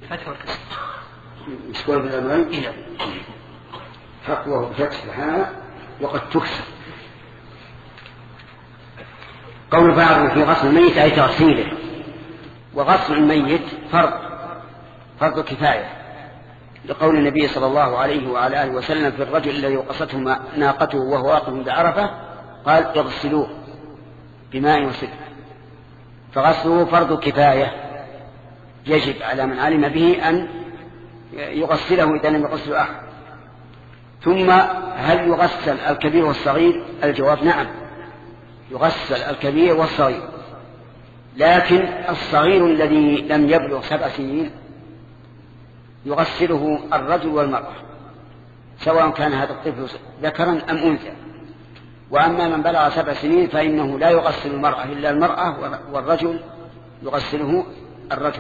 فتح والكسر يسكن بالأمرين حقوه بفتح الحاء وقد تكسر. قول بعض في غسل الميت أي تغسيله، وغسل الميت فرض كفاية، لقول النبي صلى الله عليه وعلى آله وسلم في الرجل الذي وقصته ناقته وهو واقف بعرفة قال اغسلوه بماء وسدر، فغسله فرض كفاية يجب على من علم به أن يغسله إذا لم يغسله أحد. ثم هل يغسل الكبير والصغير؟ الجواب نعم، يغسل الكبير والصغير، لكن الصغير الذي لم يبلغ 7 سنين يغسله الرجل والمرأة سواء كان هذا الطفل ذكرا أم أنثى. وأما من بلغ 7 سنين فإنه لا يغسل المرأة إلا المرأة، والرجل يغسله الرجل.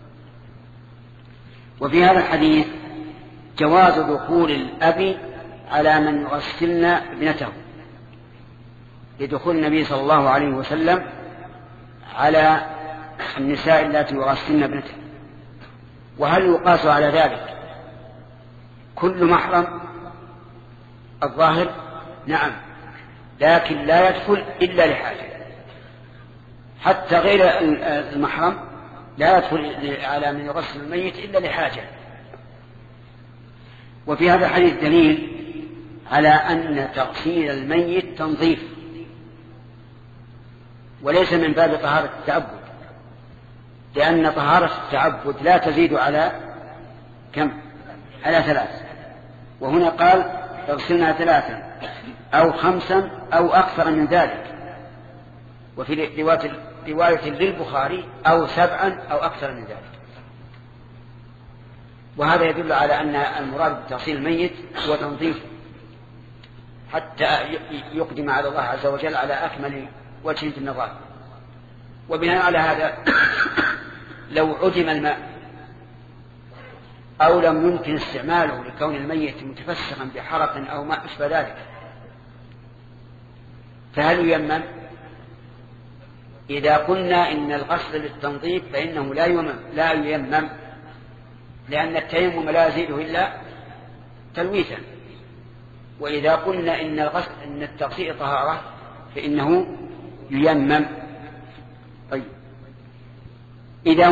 وفي هذا الحديث جواز دخول الأب على من يغسلن ابنته، لدخول النبي صلى الله عليه وسلم على النساء التي يغسلن ابنته. وهل يقاس على ذلك كل محرم؟ الظاهر نعم، لكن لا يدخل إلا لحاجة، حتى غير المحرم لا يدخل على من يغسل الميت إلا لحاجة. وفي هذا الحديث دليل على أن تغسيل الميت تنظيف وليس من باب طهارة التعبد، لأن طهارة التعبد لا تزيد على كم؟ على 3، وهنا قال اغسلنا 3 أو 5 أو أكثر من ذلك، وفي رواية للبخاري أو 7 أو أكثر من ذلك. وهذا يدل على أن المراد بتغسيل الميت هو تنظيفه حتى يقدم على الله عز وجل على أكمل وجه في النظافة. وبناء على هذا لو عدم الماء أو لم يمكن استعماله لكون الميت متفسخا بحرق أو ما أشبه ذلك، فهل ييمم؟ إذا قلنا إن الغسل للتنظيف فإنه لا ييمم، لأن التيمم لا يزيده إلا تلويثا. وإذا قلنا إن التغسيل طهارة فإنه ييمم. طيب إذا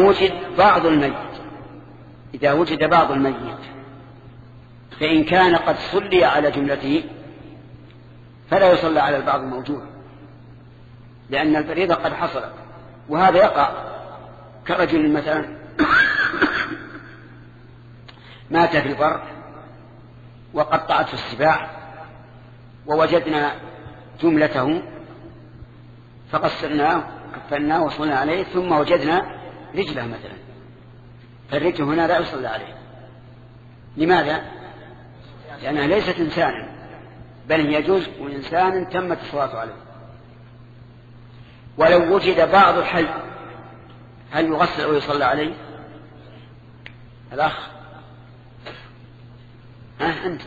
وجد بعض الميت فإن كان قد صلي على جملته فلا يصلى على البعض الموجود، لأن الفريضة قد حصلت. وهذا يقع كرجل مثلا مات في البر وقطعته السباع ووجدنا جملته فقصرناه كفناه وصلنا عليه، ثم وجدنا رجله مثلا، فالرجل هنا لا يصلى عليه. لماذا؟ لأنها ليست إنسانا، بل هي جزء إنسان تمت الصلاة عليه. ولو وجد بعض الحي هل يغسل أو يصلى عليه؟ الأخ أنت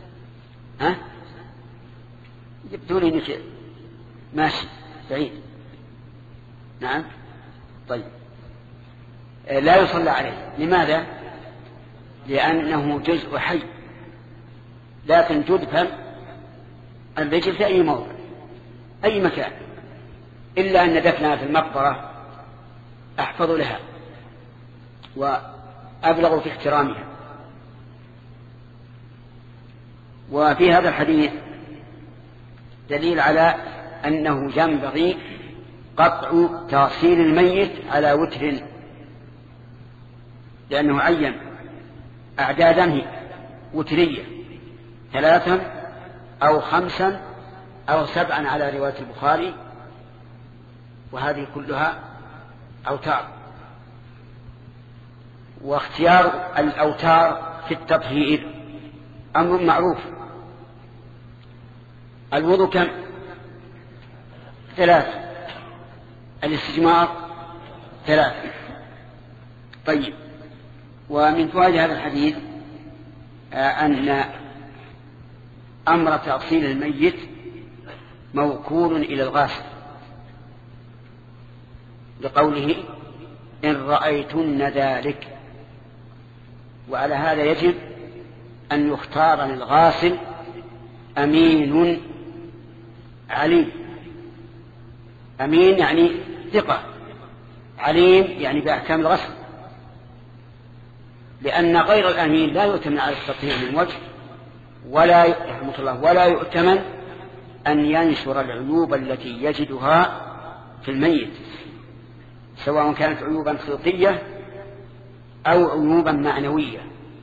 يبدون إنك ماشي بعيد. نعم طيب لا يصلى عليه. لماذا؟ لأنه جزء حي، لكن تدفن الرجل في أي موضع أي مكان، إلا أن دفنها في المقبرة أحفظ لها وأبلغ في احترامها. وفي هذا الحديث دليل على أنه ينبغي قطع تغسيل الميت على وتر، لأنه عين أعدادا وترية 3 أو 5 أو 7 على رواية البخاري، وهذه كلها أوتار. واختيار الأوتار في التطهير أمر معروف. الوضوء كم؟ 3، الاستجمار 3. طيب ومن فوائد هذا الحديث أن أمر تغسيل الميت موكول إلى الغاسل، لقوله إن رأيتن ذلك، وعلى هذا يجب أن يختار للغاسل أمين عليم. أمين يعني ثقة، عليم يعني بأحكام الغسل، لأن غير الأمين لا يؤتمن على التطهير من وجه، ولا يؤتمن أن ينشر العيوب التي يجدها في الميت، سواء كانت عيوبا خلقية أو عيوبا معنوية.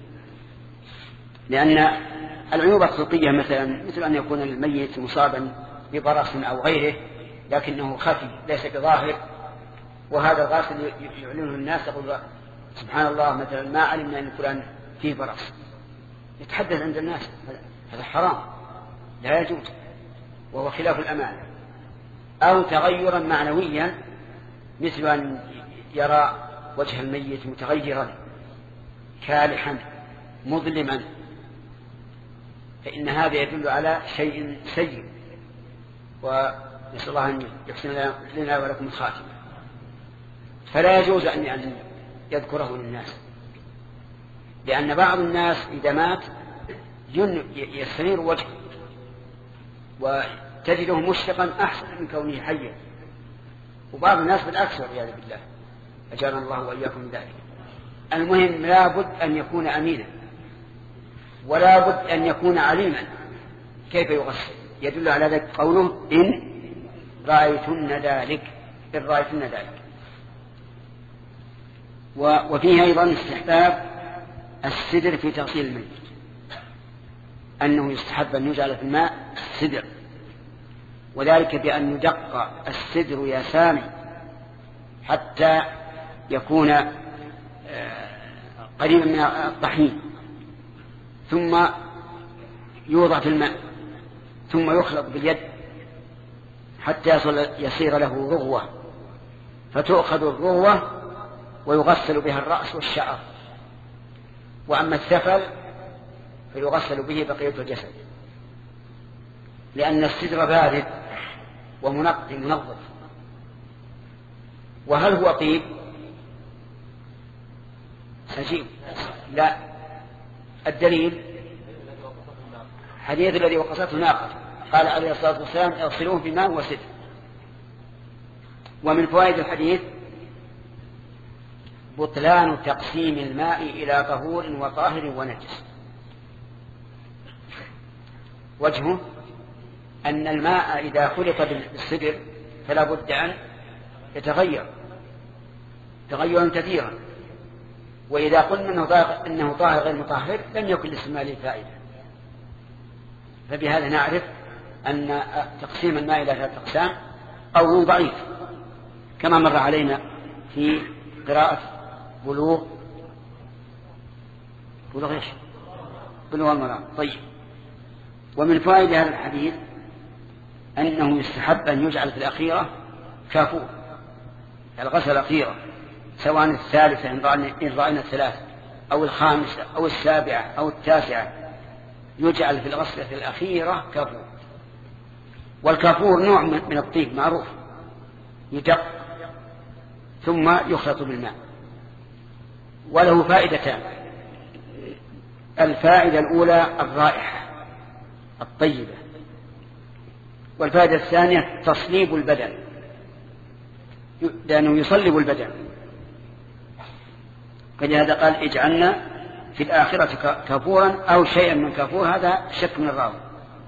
لأن العيوب الخلقية مثل أن يكون الميت مصابا ببرص أو غيره لكنه خفي ليس بظاهر، وهذا الغاسل يعلنه الناس، يقول سبحان الله مثلا ما علمنا أن فلان فيه برص، يتحدث عند الناس، هذا حرام لا يجوز وهو خلاف الأمانة. أو تغيرا معنويا مثل أن يرى وجه الميت متغيرا كالحا مظلما، فإن هذا يدل على شيء سيء، ونسأل الله أن يحسن لنا ولكم الخاتمة. فلا يجوز أن يذكره للناس، لأن بعض الناس إذا مات يستنير وجهه وتجده مشفقا أحسن من كونه حيا، وبعض الناس بالعكس والعياذ بالله، أجارنا الله وإياكم من ذلك. المهم لا بد أن يكون أمينا، ولا بد أن يكون عليما كيف يغسل. يدل على ذلك قوله إن رأيتن ذلك، إن رأيتن ذلك. وفيه أيضا استحباب السدر في تغسيل الميت، أنه يستحب أن يجعل في الماء سدر، وذلك بأن يدق السدر يا سامي حتى يكون قريبا من الطحين، ثم يوضع في الماء، ثم يخلط باليد حتى يصير له رغوة، فتؤخذ الرغوة ويغسل بها الرأس والشعر، وأما السفل فيغسل به بقية الجسد، لأن السدر بارد ومنقي منظف. وهل هو طيب؟ سجيب؟ لا. الدليل حديث الذي وقصته ناقة، قال عليه الصلاة والسلام اغسلوه بماء وسدر. ومن فوائد الحديث بطلان تقسيم الماء إلى طهور وطاهر ونجس. وجهه أن الماء إذا خلط بالسدر فلا بد أن يتغير تغيرا كثيرا، وإذا قلنا أنه طاهر غير مطهر لم يكن لاستعماله فائدة. فبهذا نعرف أن تقسيم الماء إلى ثلاثة أقسام قول ضعيف، كما مر علينا في قراءة بلوغ المرام. طيب. ومن فوائد هذا الحديث أنه يستحب أن يجعل في الأخيرة كافور، الغسل الأخيرة، سواء الثالثة إن رأينا الثلاثة أو الخامسة أو السابعة أو التاسعة، يجعل في الغسلة الأخيرة كافور. والكافور نوع من الطيب معروف، يدق ثم يخلط بالماء، وله فائدتان. الفائدة الأولى الرائحة الطيبة، والفائدة الثانية تصليب البدن، لأنه يصلب البدن. فلهذا قال اجعلنا في الآخرة كافورا أو شيئا من كافور، هذا شك من الراوي.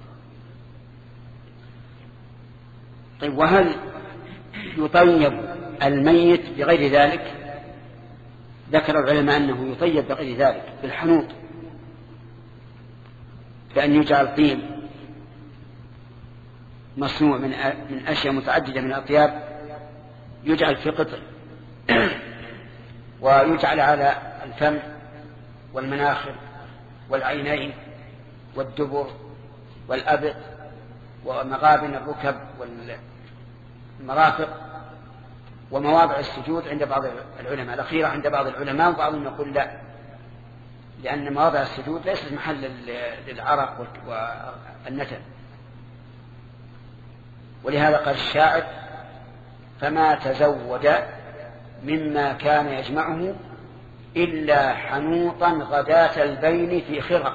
طيب، وهل يطيب الميت بغير ذلك؟ ذكر العلماء أنه يطيب بغير ذلك بالحنوط، بأن يجعل طيب مصنوع من أشياء متعددة من الأطياب، يجعل في قطر ويجعل على الفم والمناخر والعينين والدبر والأبط ومغابن الركب والمرافق ومواضع السجود عند بعض العلماء، الأخيرة عند بعض العلماء، وبعضهم يقول لا، لأن مواضع السجود ليست محل للعرق والنتن. ولهذا قال الشاعر فما تزود مما كان يجمعه إلا حنوطا غداة البين في خرق.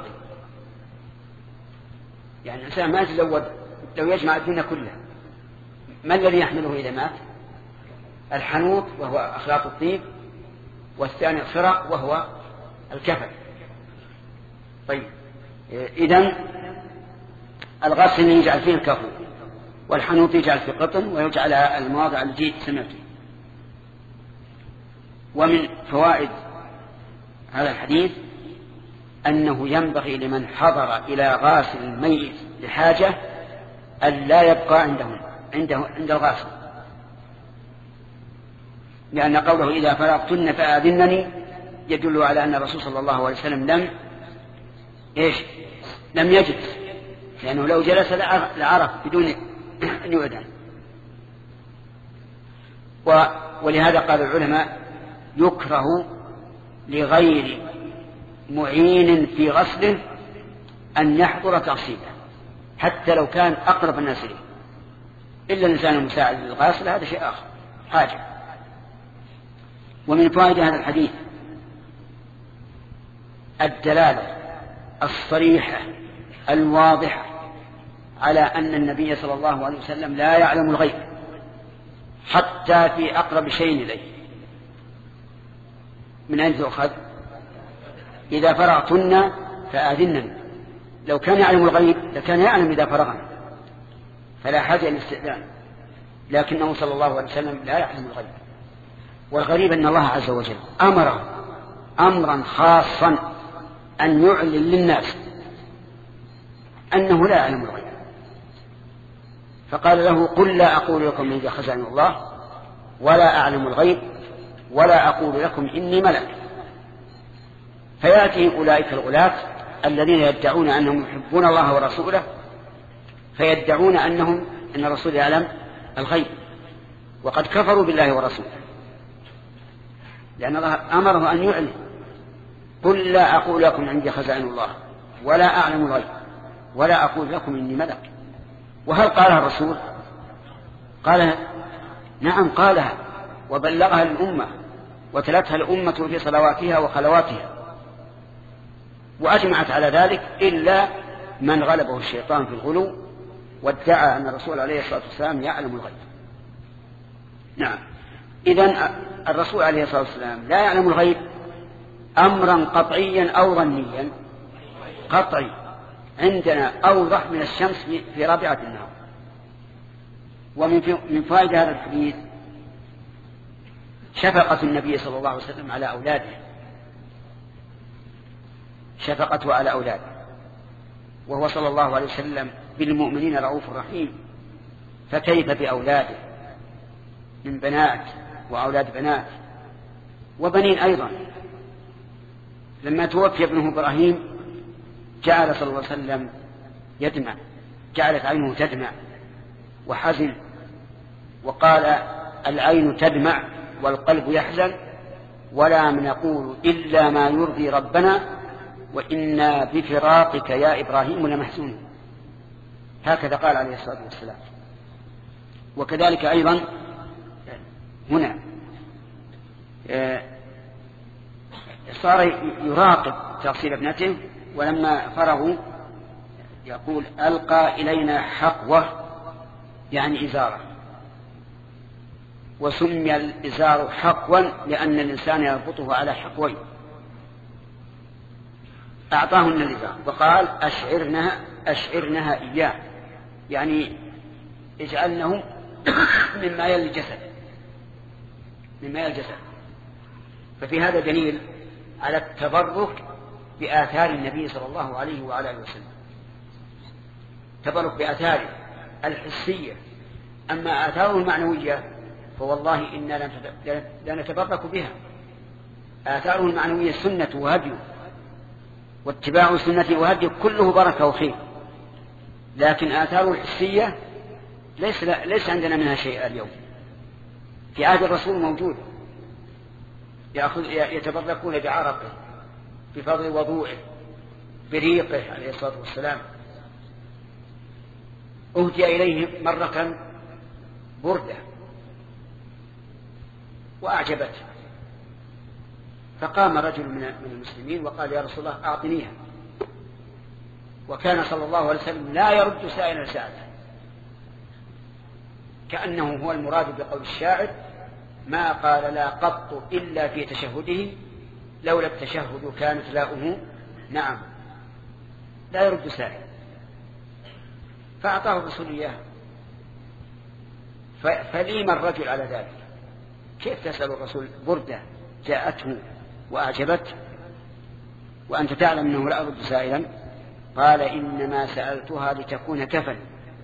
يعني الإنسان ما يتزود لو يجمع الدنيا كلها، ما الذي يحمله إذا مات؟ الحنوط وهو أخلاط الطيب، والثاني الخرق وهو الكفن. طيب إذن الغسل يجعل فيه الكفن، والحنوط يجعل في قطن، ويجعل المواضع التي سمعت. ومن فوائد هذا الحديث أنه ينبغي لمن حضر إلى غاسل الميت لحاجة أن لا يبقى عند الغاسل، لأن قوله إذا فرغتن فآذنني يدل على أن الرسول صلى الله عليه وسلم لم يجلس، لأنه لو جلس لعرف بدون أن يؤذن. ولهذا قال العلماء يكره لغير معين في غسله أن يحضر تغسيله حتى لو كان أقرب الناس إليه، إلا الإنسان المساعد للغاسل هذا شيء آخر حاجة. ومن فوائد هذا الحديث الدلالة الصريحة الواضحة على أن النبي صلى الله عليه وسلم لا يعلم الغيب حتى في أقرب شيء إليه. من أين تؤخذ؟ إذا فرغتن فآذنني. لو كان يعلم الغيب لكان يعلم إذا فرغنا، فلا حاجة للاستئذان، لكنه صلى الله عليه وسلم لا يعلم الغيب. والغريب أن الله عز وجل أمره أمرا خاصا أن يعلن للناس أنه لا يعلم الغيب، فقال له قل لا أقول لكم عندي خزائن الله ولا أعلم الغيب ولا أقول لكم إني ملك. فيأتي أولئك الغلاة الذين يدعون أنهم يحبون الله ورسوله، فيدعون أن الرسول يعلم الغيب، وقد كفروا بالله ورسوله، لأن الله أمره أن يعلن قل لا أقول لكم عندي خزائن الله ولا أعلم الغيب ولا أقول لكم إني ملك. وهل قالها الرسول؟ قال نعم قالها وبلغها الأمة وتلتها الأمة في صلواتها وخلواتها، وأجمعت على ذلك إلا من غلبه الشيطان في الغلو وادعى أن الرسول عليه الصلاة والسلام يعلم الغيب. نعم، إذن الرسول عليه الصلاة والسلام لا يعلم الغيب أمرا قطعيا أو ظنيا؟ قطعي، عندنا أوضح من الشمس في رابعة النهار. ومن فائدة هذا الحديث شفقة النبي صلى الله عليه وسلم على أولاده، شفقته على أولاده، وهو صلى الله عليه وسلم بالمؤمنين رؤوف رحيم، فكيف بأولاده من بنات وأولاد بنات وبنين أيضا. لما توفي ابنه إبراهيم جعل صلى الله عليه وسلم يدمع، جعلت عينه تدمع وحزن، وقال العين تدمع والقلب يحزن ولا نقول إلا ما يرضي ربنا وإنا بفراقك يا إبراهيم لمحزون. هكذا قال عليه الصلاة والسلام. وكذلك أيضا هنا صار يراقب تغسيل ابنته، ولما فرغوا يقول ألقى إلينا حقوة يعني إزارة، وسمي الإزار حقوا لأن الإنسان يربطه على حقوين. أعطاهن الإزار وقال أشعرنها إياه، يعني اجعلنه مما يلي الجسد. ففي هذا دليل على التبرك بآثار النبي صلى الله عليه وعلى آله وسلم، تبرك بآثاره الحسية. أما آثاره المعنوية فوالله إنا لا نتبرك بها. آثاره المعنوية سنة وهدي، واتباع سنة وهدي كله بركة وخير، لكن آثاره الحسية ليس عندنا منها شيء اليوم. في عهد الرسول موجود، يتبركون بعرقه، بفضل وضوءه، بريقه عليه الصلاة والسلام. أهدي إليه مرة بردة وأعجبته، فقام رجل من المسلمين وقال يا رسول الله أعطنيها، وكان صلى الله عليه وسلم لا يرد سائلا سأله، كأنه هو المراد بقول الشاعر ما قال لا قط إلا في تشهده لولا التشهد كانت لاؤه نعم، لا يرد سائل. فأعطاه الرسول إياه. فليم الرجل على ذلك، كيف تسأل الرسول بردة جاءته وأعجبت وأنت تعلم أنه لا يرد سائلا؟ قال إنما سألتها لتكون كفن،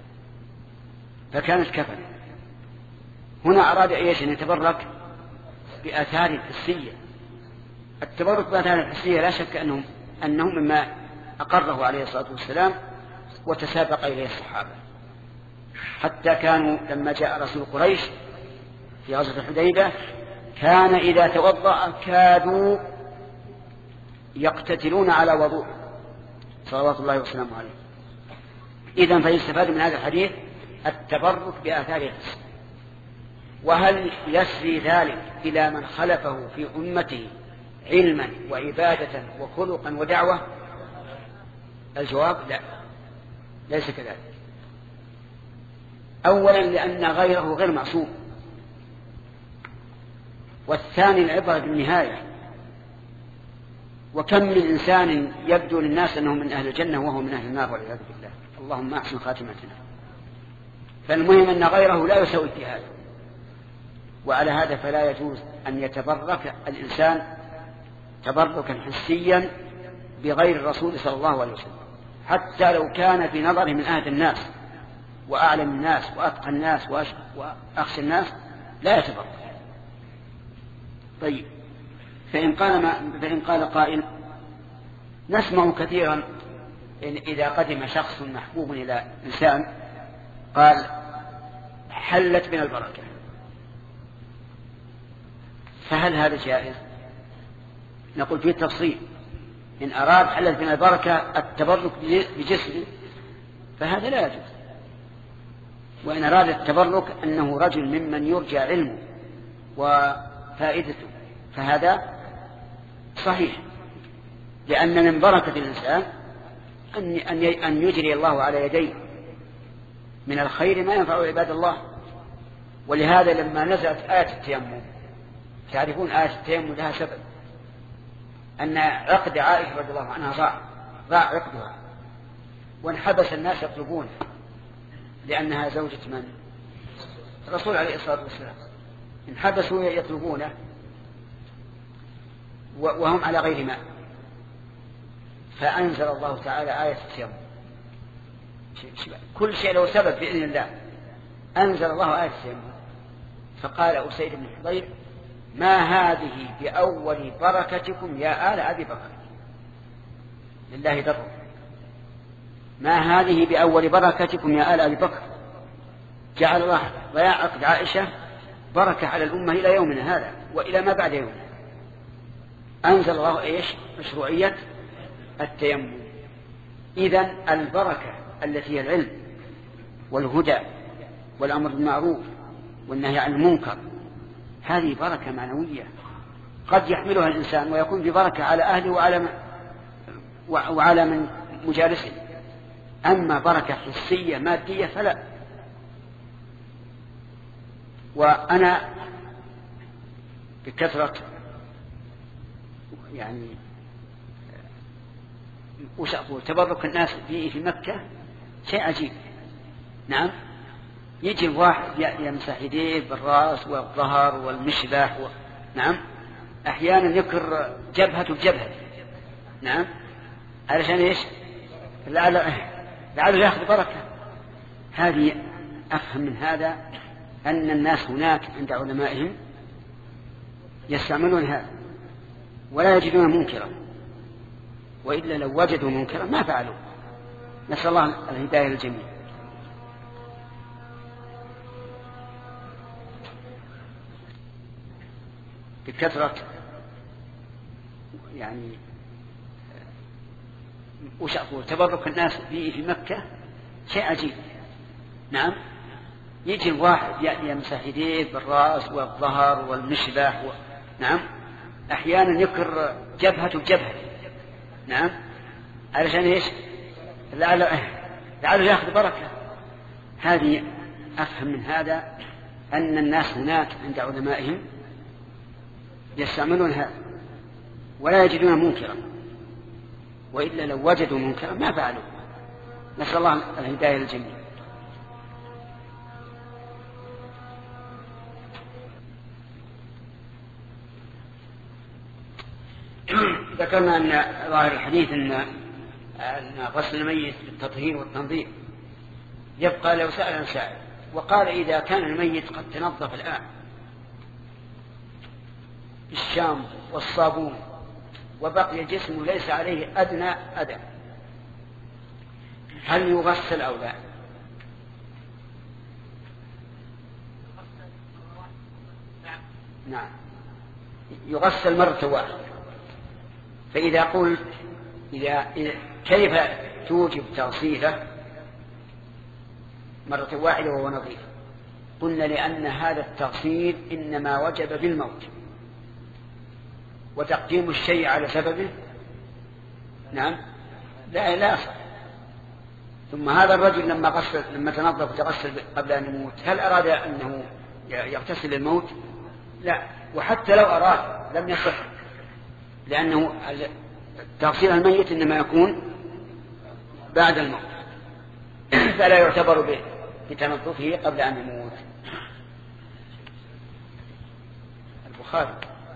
فكانت كفن. هنا أراد إيش؟ أن يتبرك بآثار حسية. التبرك بآثار الحسية لا شك أنه مما أقره عليه الصلاة والسلام وتسابق إليه الصحابة، حتى كانوا لما جاء رسول قريش في غزوة الحديبية كان إذا توضأ كادوا يقتتلون على وضوء صلوات الله وسلامه عليه. إذن فيستفاد من هذا الحديث التبرك بآثار الحسية. وهل يسري ذلك إلى من خلفه في أمته علما وعبادة وخلقا ودعوة؟ الجواب لا، ليس كذلك. أولا لأن غيره غير معصوم، والثاني العبرة بالنهاية. وكم من إنسان يبدو للناس أنه من أهل الجنة وهو من أهل النار والعياذ بالله، اللهم أحسن خاتمتنا. فالمهم أن غيره لا يسوي في هذا. وعلى هذا فلا يجوز أن يتبرك الإنسان تبركا حسيا بغير الرسول صلى الله عليه وسلم، حتى لو كان في نظره من أهل الناس وأعلم الناس وأتقى الناس وأخشى الناس، لا يتبرك. طيب، فإن قال قائل نسمع كثيرا إذا قدم شخص محبوب إلى إنسان قال حلت من البركة، فهل هذا جائز؟ نقول فيه تفصيل. إن أراد حلت من البركة التبرك بجسمه فهذا لا يجوز، وإن أراد التبرك أنه رجل ممن يرجى علمه وفائدته فهذا صحيح، لأن من بركة الإنسان أن يجري الله على يديه من الخير ما ينفع عباد الله. ولهذا لما نزلت آية التيمم، تعرفون آية التيمم لها سبب، أن عقد عائشة رضي الله عنها ضاع عقدها وانحبس الناس يطلبونه، لأنها زوجة من؟ الرسول عليه الصلاة والسلام. انحبسوا يطلبونه وهم على غير ماء، فأنزل الله تعالى آية التيمم. كل شيء له سبب بإذن الله. أنزل الله آية التيمم فقال أسيد بن حضير ما هذه بأول بركتكم يا آل أبي بكر، لله در، ما هذه بأول بركتكم يا آل أبي بكر. جعل الله ضياع عقد عائشة بركة على الأمة إلى يومنا هذا وإلى ما بعد يومنا. أنزل الله إيش؟ مشروعية التيمم. إذن البركة التي هي العلم والهدى والأمر بالمعروف والنهي عن المنكر هذه بركة معنوية قد يحملها الإنسان ويكون ببركة على أهله وعلى من مجالسه. أما بركة حسية مادية فلا. وأنا بكثرة يعني وش أقول تبرك الناس في مكة شيء عجيب. نعم، يجي واحد يمسح يديه بالرأس والظهر والمشبح نعم، أحيانا يكر جبهته بجبهة. نعم، علشان إيش؟ لعله يأخذ بركة. هذه أفهم من هذا أن الناس هناك عند علمائهم يستعملون هذا ولا يجدون منكرا، وإلا لو وجدوا منكرا ما فعلوا. نسأل الله الهداية للجميع. بكثرة يعني وش أقول تبرك الناس في مكة شيء عجيب. نعم، يجي الواحد يمسح يديه بالرأس والظهر والمشبح نعم، أحيانا يكر جبهة بجبهة. نعم، علشان إيش؟ لعله يأخذ بركة. هذه أفهم من هذا أن الناس هناك عند علمائهم يستعملون هذا ولا يجدون منكرا، وإلا لو وجدوا منكرا ما فعلوا. نسأل الله الهداية للجميع. ذكرنا أن ظاهر الحديث أن غسل الميت بالتطهير والتنظيف يبقى لو سأل سائل وقال إذا كان الميت قد تنظف الآن بالشامبو والصابون وبقي جسمه ليس عليه أدنى أذى، هل يغسل أو لا؟ نعم، يغسل مرة واحدة. فإذا قلت كيف توجب تغسيله مرة واحدة وهو نظيف؟ قلنا لأن هذا التغسيل إنما وجب بالموت، وتقديم الشيء على سببه نعم لا صح. ثم هذا الرجل لما تنظف وتغسل قبل أن يموت هل أراد أنه يغتسل الموت؟ لا، وحتى لو أراد لم يصح، لأنه تغسيل الميت إنما يكون بعد الموت فلا يعتبر بتنظفه قبل أن يموت. البخاري.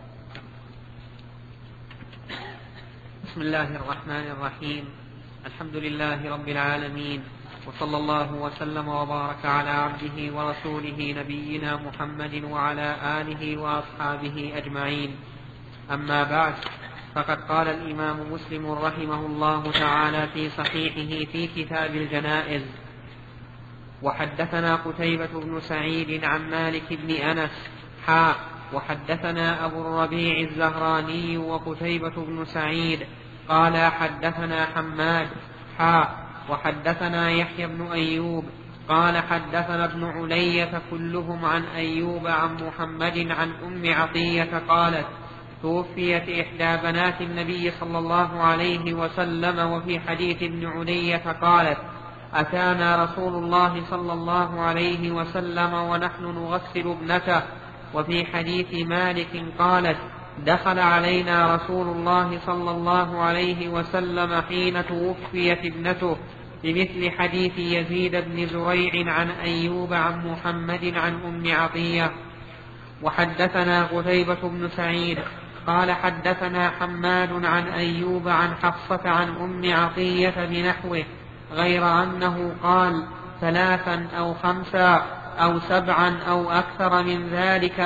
بسم الله الرحمن الرحيم. الحمد لله رب العالمين، وصلى الله وسلم وبارك على عبده ورسوله نبينا محمد وعلى آله وأصحابه أجمعين. أما بعد، فقد قال الإمام مسلم رحمه الله تعالى في صحيحه في كتاب الجنائز: وحدثنا قتيبة بن سعيد عن مالك بن أنس وحدثنا أبو الربيع الزهراني وقتيبة بن سعيد قال حدثنا حماد وحدثنا يحيى بن أيوب قال حدثنا ابن علية كلهم عن أيوب عن محمد عن أم عطية قالت: توفيت إحدى بنات النبي صلى الله عليه وسلم. وفي حديث ابن علية قالت: أتانا رسول الله صلى الله عليه وسلم ونحن نغسل ابنته. وفي حديث مالك قالت: دخل علينا رسول الله صلى الله عليه وسلم حين توفيت ابنته، بمثل حديث يزيد بن زريع عن أيوب عن محمد عن أم عطية. وحدثنا قتيبة بن سعيد قال حدثنا حماد عن أيوب عن حفصة عن أم عطية بنحوه، غير أنه قال 3 أو 5 أو 7 أو أكثر من ذلك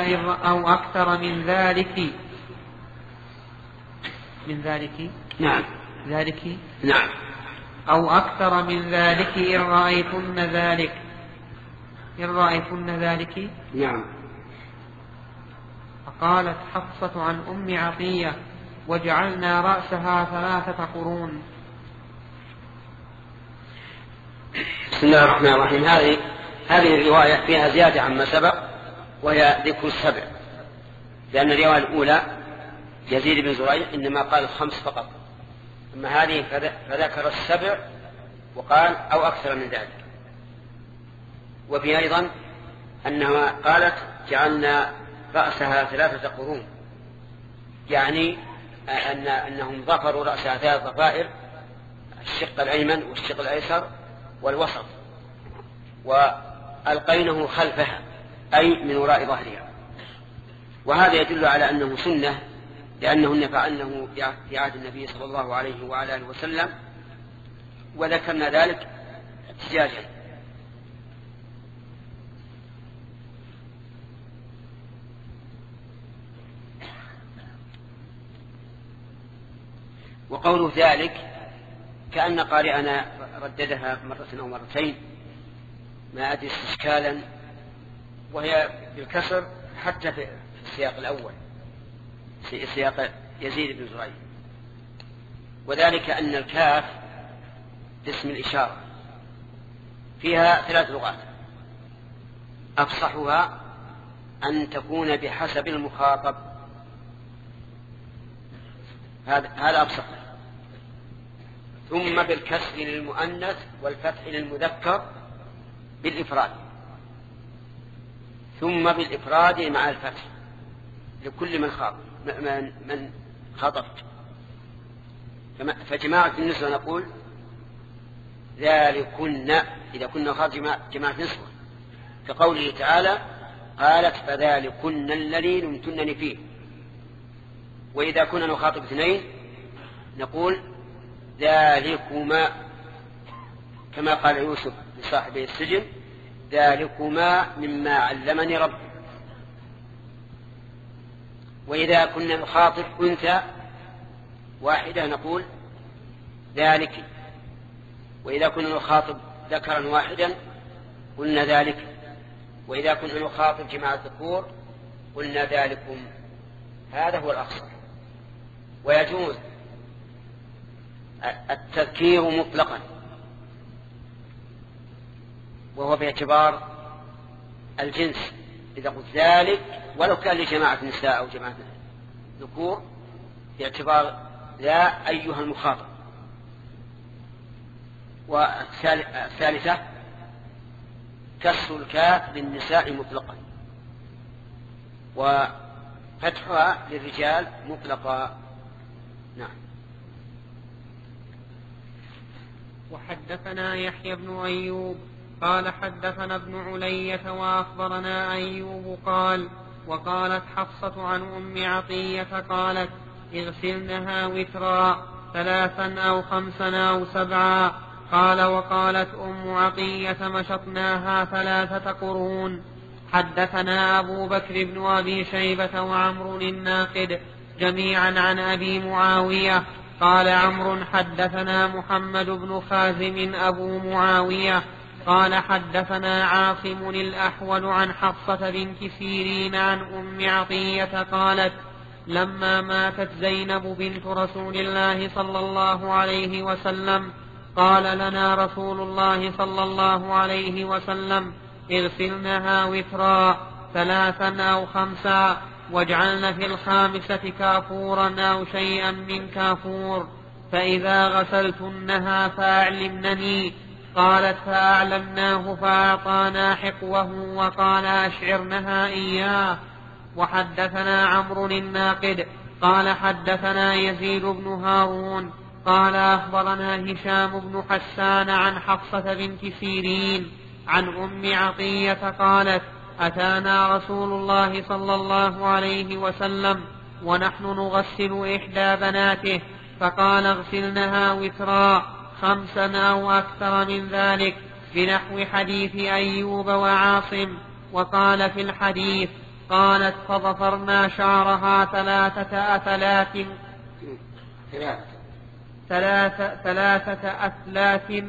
نعم ذلك نعم أو أكثر من ذلك إن رأيتن ذلك. نعم. فقالت حفصة عن أم عطية: وجعلنا رأسها 3 قرون. بسم الله الرحمن الرحيم. هذه الرواية فيها زيادة عما سبق، وهي ذكر 7، لأن الرواية الأولى يزيد بن زريع إنما قال 5 فقط، أما هذه فذكر 7 وقال أو أكثر من ذلك. وفي أيضا أنها قالت: جعلنا رأسها 3 قرون، يعني أنهم ضفروا رأسها 3 ضفائر، الشق الأيمن والشق الأيسر والوسط، وألقينه خلفها أي من وراء ظهرها. وهذا يدل على أنه سنة، لأنهن فعلنه في عهد النبي صلى الله عليه وعلى آله وسلم، وذكرنا ذلك احتجاجا. وقول ذلك كأن قارئنا رددها مرة أو مرتين، ما أدري استشكالا، وهي بالكسر حتى في السياق الأول، في سياق يزيد بن زريع، وذلك أن الكاف اسم الإشارة فيها 3 لغات، أفصحها أن تكون بحسب المخاطب، هذا أبسط. ثم بالكسر للمؤنث والفتح للمذكر بالإفراد، ثم بالإفراد مع الفتح لكل من خاطبت. فجماعة النسوة نقول ذلكن إذا كنا خاطب جماعة نسوة، كقوله تعالى قالت فذلكن الذي لمتنني فيه. وإذا كنا نخاطب اثنين نقول ذلكما، كما قال يوسف لصاحب السجن ذلكما مما علمني ربي. وإذا كنا نخاطب أنثى واحدة نقول ذلك. وإذا كنا نخاطب ذكرا واحدا قلنا ذلك. وإذا كنا نخاطب جماعة الذكور قلنا ذلكم. هذا هو الأقصى. ويجوز التذكير مطلقا، وهو باعتبار الجنس. إذا قلت ذلك ولو كان لجماعة نساء أو جماعة ذكور باعتبار لا أيها المخاطب. والثالثة كسر الكاف للنساء مطلقا وفتحها للرجال مطلقا. نعم. وحدثنا يحيى بن أيوب قال حدثنا ابن علية وأخبرنا أيوب قال وقالت حفصة عن أم عطية قالت اغسلنها وترا 3 أو 5 أو 7. قال وقالت أم عطية مشطناها 3 قرون. حدثنا أبو بكر بن أبي شيبة وعمر الناقد جميعا عن أبي معاوية قال عمرو حدثنا محمد بن خازم أبو معاوية قال حدثنا عاصم الأحول عن حفصة بنت سيرين عن أم عطية قالت لما ماتت زينب بنت رسول الله صلى الله عليه وسلم قال لنا رسول الله صلى الله عليه وسلم اغسلنها وترا 3 أو 5 واجعلن في 5 كافورا أو شيئا من كافور، فإذا غسلتنها فأعلمنني. قالت فأعلمناه فأعطانا حقوه وقال أشعرنها إياه. وحدثنا عمرو الناقد قال حدثنا يزيد بن هارون قال أخبرنا هشام بن حسان عن حفصة بنت سيرين عن أم عطية قالت أتانا رسول الله صلى الله عليه وسلم ونحن نغسل إحدى بناته فقال اغسلنها وترا 5 أو أكثر من ذلك بنحو حديث أيوب وعاصم. وقال في الحديث قالت فضفرنا شعرها 3 أثلاث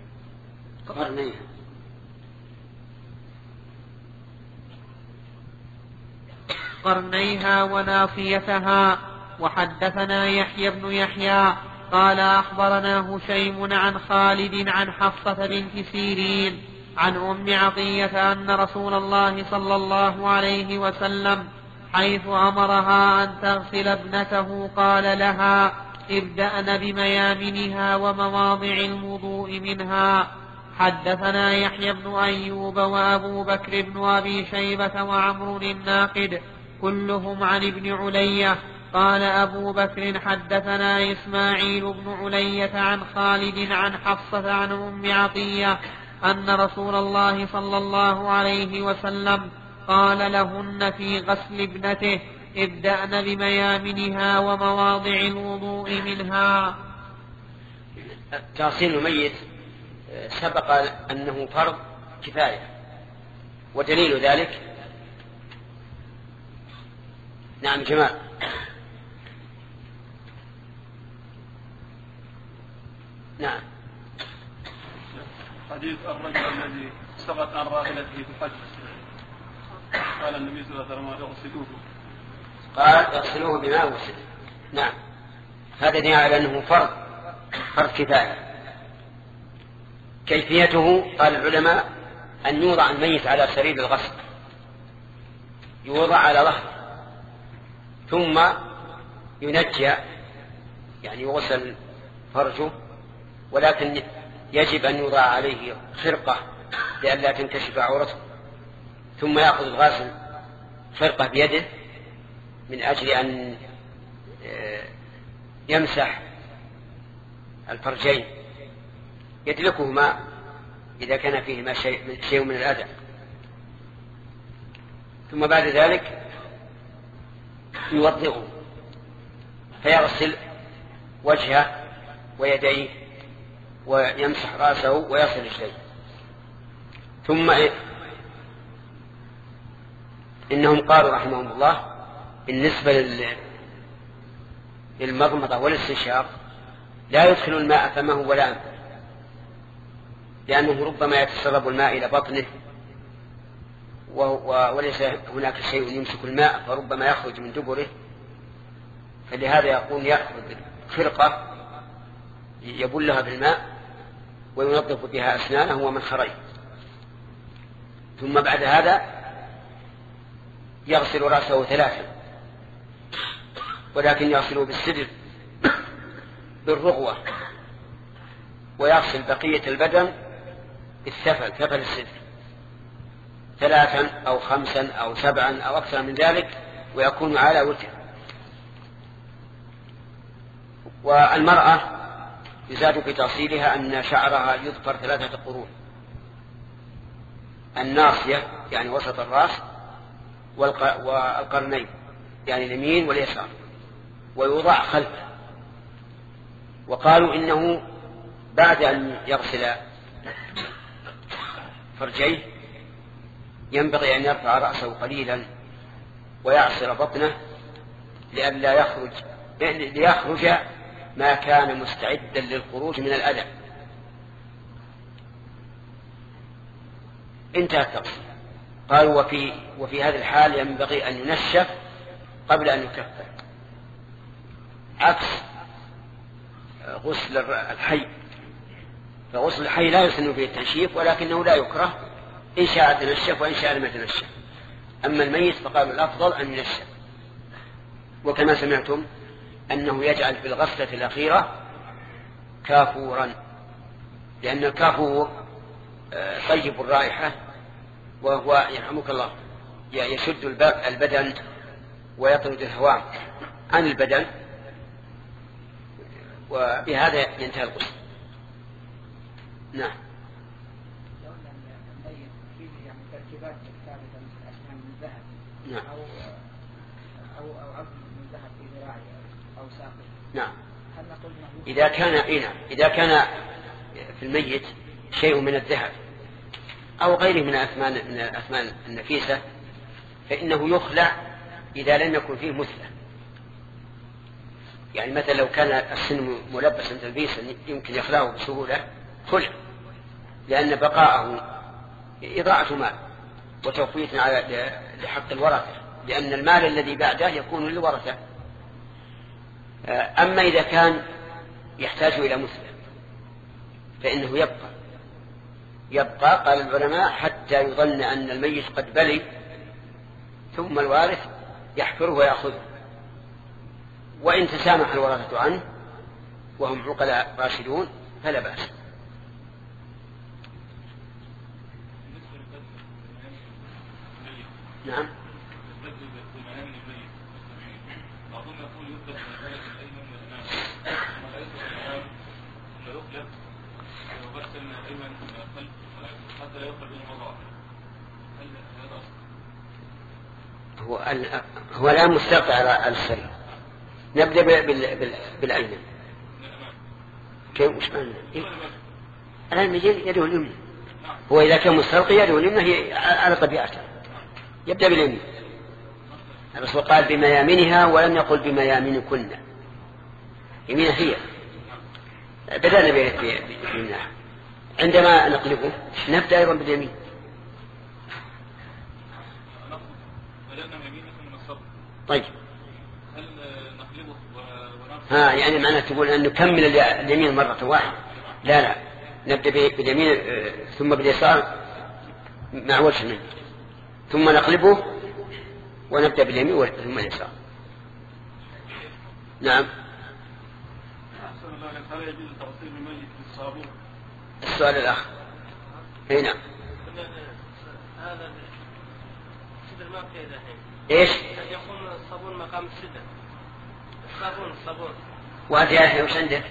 قرنيها وناصيتها. وحدثنا يحيى بن يحيى قال أخبرنا هشيم عن خالد عن حفصة بنت سيرين عن أم عطية أن رسول الله صلى الله عليه وسلم حيث أمرها أن تغسل ابنته قال لها ابدأن بميامنها ومواضع الوضوء منها. حدثنا يحيى بن أيوب وأبو بكر بن أبي شيبة وعمرو الناقد كلهم عن ابن علية. قال أبو بكر حدثنا إسماعيل بن علية عن خالد عن حفصة عن أم عطية أن رسول الله صلى الله عليه وسلم قال لهن في غسل ابنته ابدأن بميامنها ومواضع الوضوء منها. تغسيل الميت سبق أنه فرض كفاية، ودليل ذلك نعم جمال. نعم. حديث الرجل الذي سقط عن راحلته في الحج قال النبي صلى الله عليه وسلم اغسلوه، قال اغسلوه بماء وسد. نعم، هذا دليل على أنه فرض كفاية. كيفيته قال العلماء أن يوضع الميت على سرير الغسل، يوضع على ظهره ثم ينجى يعني يغسل فرجه، ولكن يجب أن يوضع عليه خرقة لئلا تنكشف عورته، ثم يأخذ الغاسل خرقة بيده من أجل أن يمسح الفرجين يدلكهما إذا كان فيهما شيء من الأذى. ثم بعد ذلك يوضئه فيغسل وجهه ويديه ويمسح رأسه ويصل رجليه. ثم إنهم قالوا رحمهم الله بالنسبة للمضمضة والاستنشاق لا يدخل الماء فمه ولا أنفه، لأنه ربما يتسرب الماء إلى بطنه وليس هناك شيء يمسك الماء، فربما يخرج من دبره، فلهذا يقول يأخذ خرقة يبلها بالماء وينظف بها أسنانه ومنخريه، ثم بعد هذا يغسل رأسه 3، ولكن يغسله بالسدر بالرغوة، ويغسل بقية البدن بالثفل، ثفل السدر 3 أو 5 أو 7 أو أكثر من ذلك، ويكون على وجه. والمرأة يزاد في تفصيلها أن شعرها يظفر 3 قرون: الناصية يعني وسط الرأس، والقرنين يعني اليمين واليسار، ويوضع خلفه. وقالوا إنه بعد أن يغسل فرجيه ينبغي أن يرفع رأسه قليلا ويعصر بطنه ليخرج ما كان مستعدا للخروج من الأذى. انتهى التفصيل. قالوا وفي هذه الحال ينبغي أن ينشف قبل أن يكفر، عكس غسل الحي. فغسل الحي لا يسن فيه التنشيف، ولكنه لا يكره إن شاء تنشف وإن شاء لم يتنشف. أما الميت فقالوا الأفضل أن ينشف. وكما سمعتم أنه يجعل في الغسلة الأخيرة كافورا، لأن الكافور طيب الرائحة، وهو يرحمك الله يشد البدن ويطرد الهواء عن البدن، وبهذا ينتهي الغسل. نعم. نعم. نعم. إذا كان في الميت شيء من الذهب أو غيره من الأثمان النفيسة فإنه يخلع إذا لم يكن فيه مثلة. يعني مثلا لو كان السن ملبسا تلبيسا يمكن يخلعه بسهولة، خلع، لأن بقاءه إضاعة مال وتوفيت لحق الورثة، لأن المال الذي بعده يكون للورثة. أما إذا كان يحتاج إلى مثلة فإنه يبقى قال العلماء حتى يظن أن الميت قد بلي، ثم الوارث يحفره ويأخذه. وإن تسامح الورثة عنه وهم عقلاء راشدون فلا بأس. نعم. هو الآن مستقع على السرير. نبدأ بالأيمن. كيف مش معنى؟ الآن يده اليمنى. هو إذا كان مستلقي يده اليمنى هي على طبيعته، يبدأ باليمين. الرسول قال بميامنها ولم يقل بميامنكن. يمينها هي بدأنا بيمينها. عندما نقلبه نبدأ أيضا باليمين. طيب. هل نقلبه يعني معناه تقول أن نكمل اليمين مرة واحدة؟ لا، نبدأ باليمين ثم باليسار مع وجه منه، ثم نقلبه ونبدأ باليمين ثم اليسار. نعم. هل يجوز تغسيل الميت بالصابون؟ السؤال الآخر هنا هذا سدر ما في الحين. ايش؟ يقوم الصابون مقام السدر. الصابون. وأنت يا أخي وش عندك؟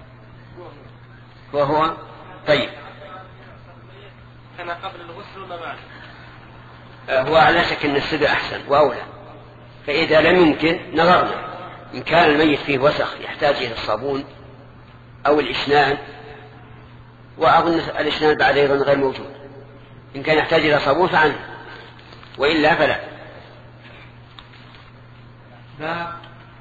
وهو طيب. كان قبل الغسل ولا بعد؟ هو على شك أن السدر أحسن وأولى، فإذا لم يمكن نظرنا إن كان الميت فيه وسخ يحتاج إلى الصابون أو الإشنان، وأظن الإشنان بعد أيضا غير موجود، إن كان يحتاج إلى صابون فعنه، وإلا فلا. نعم.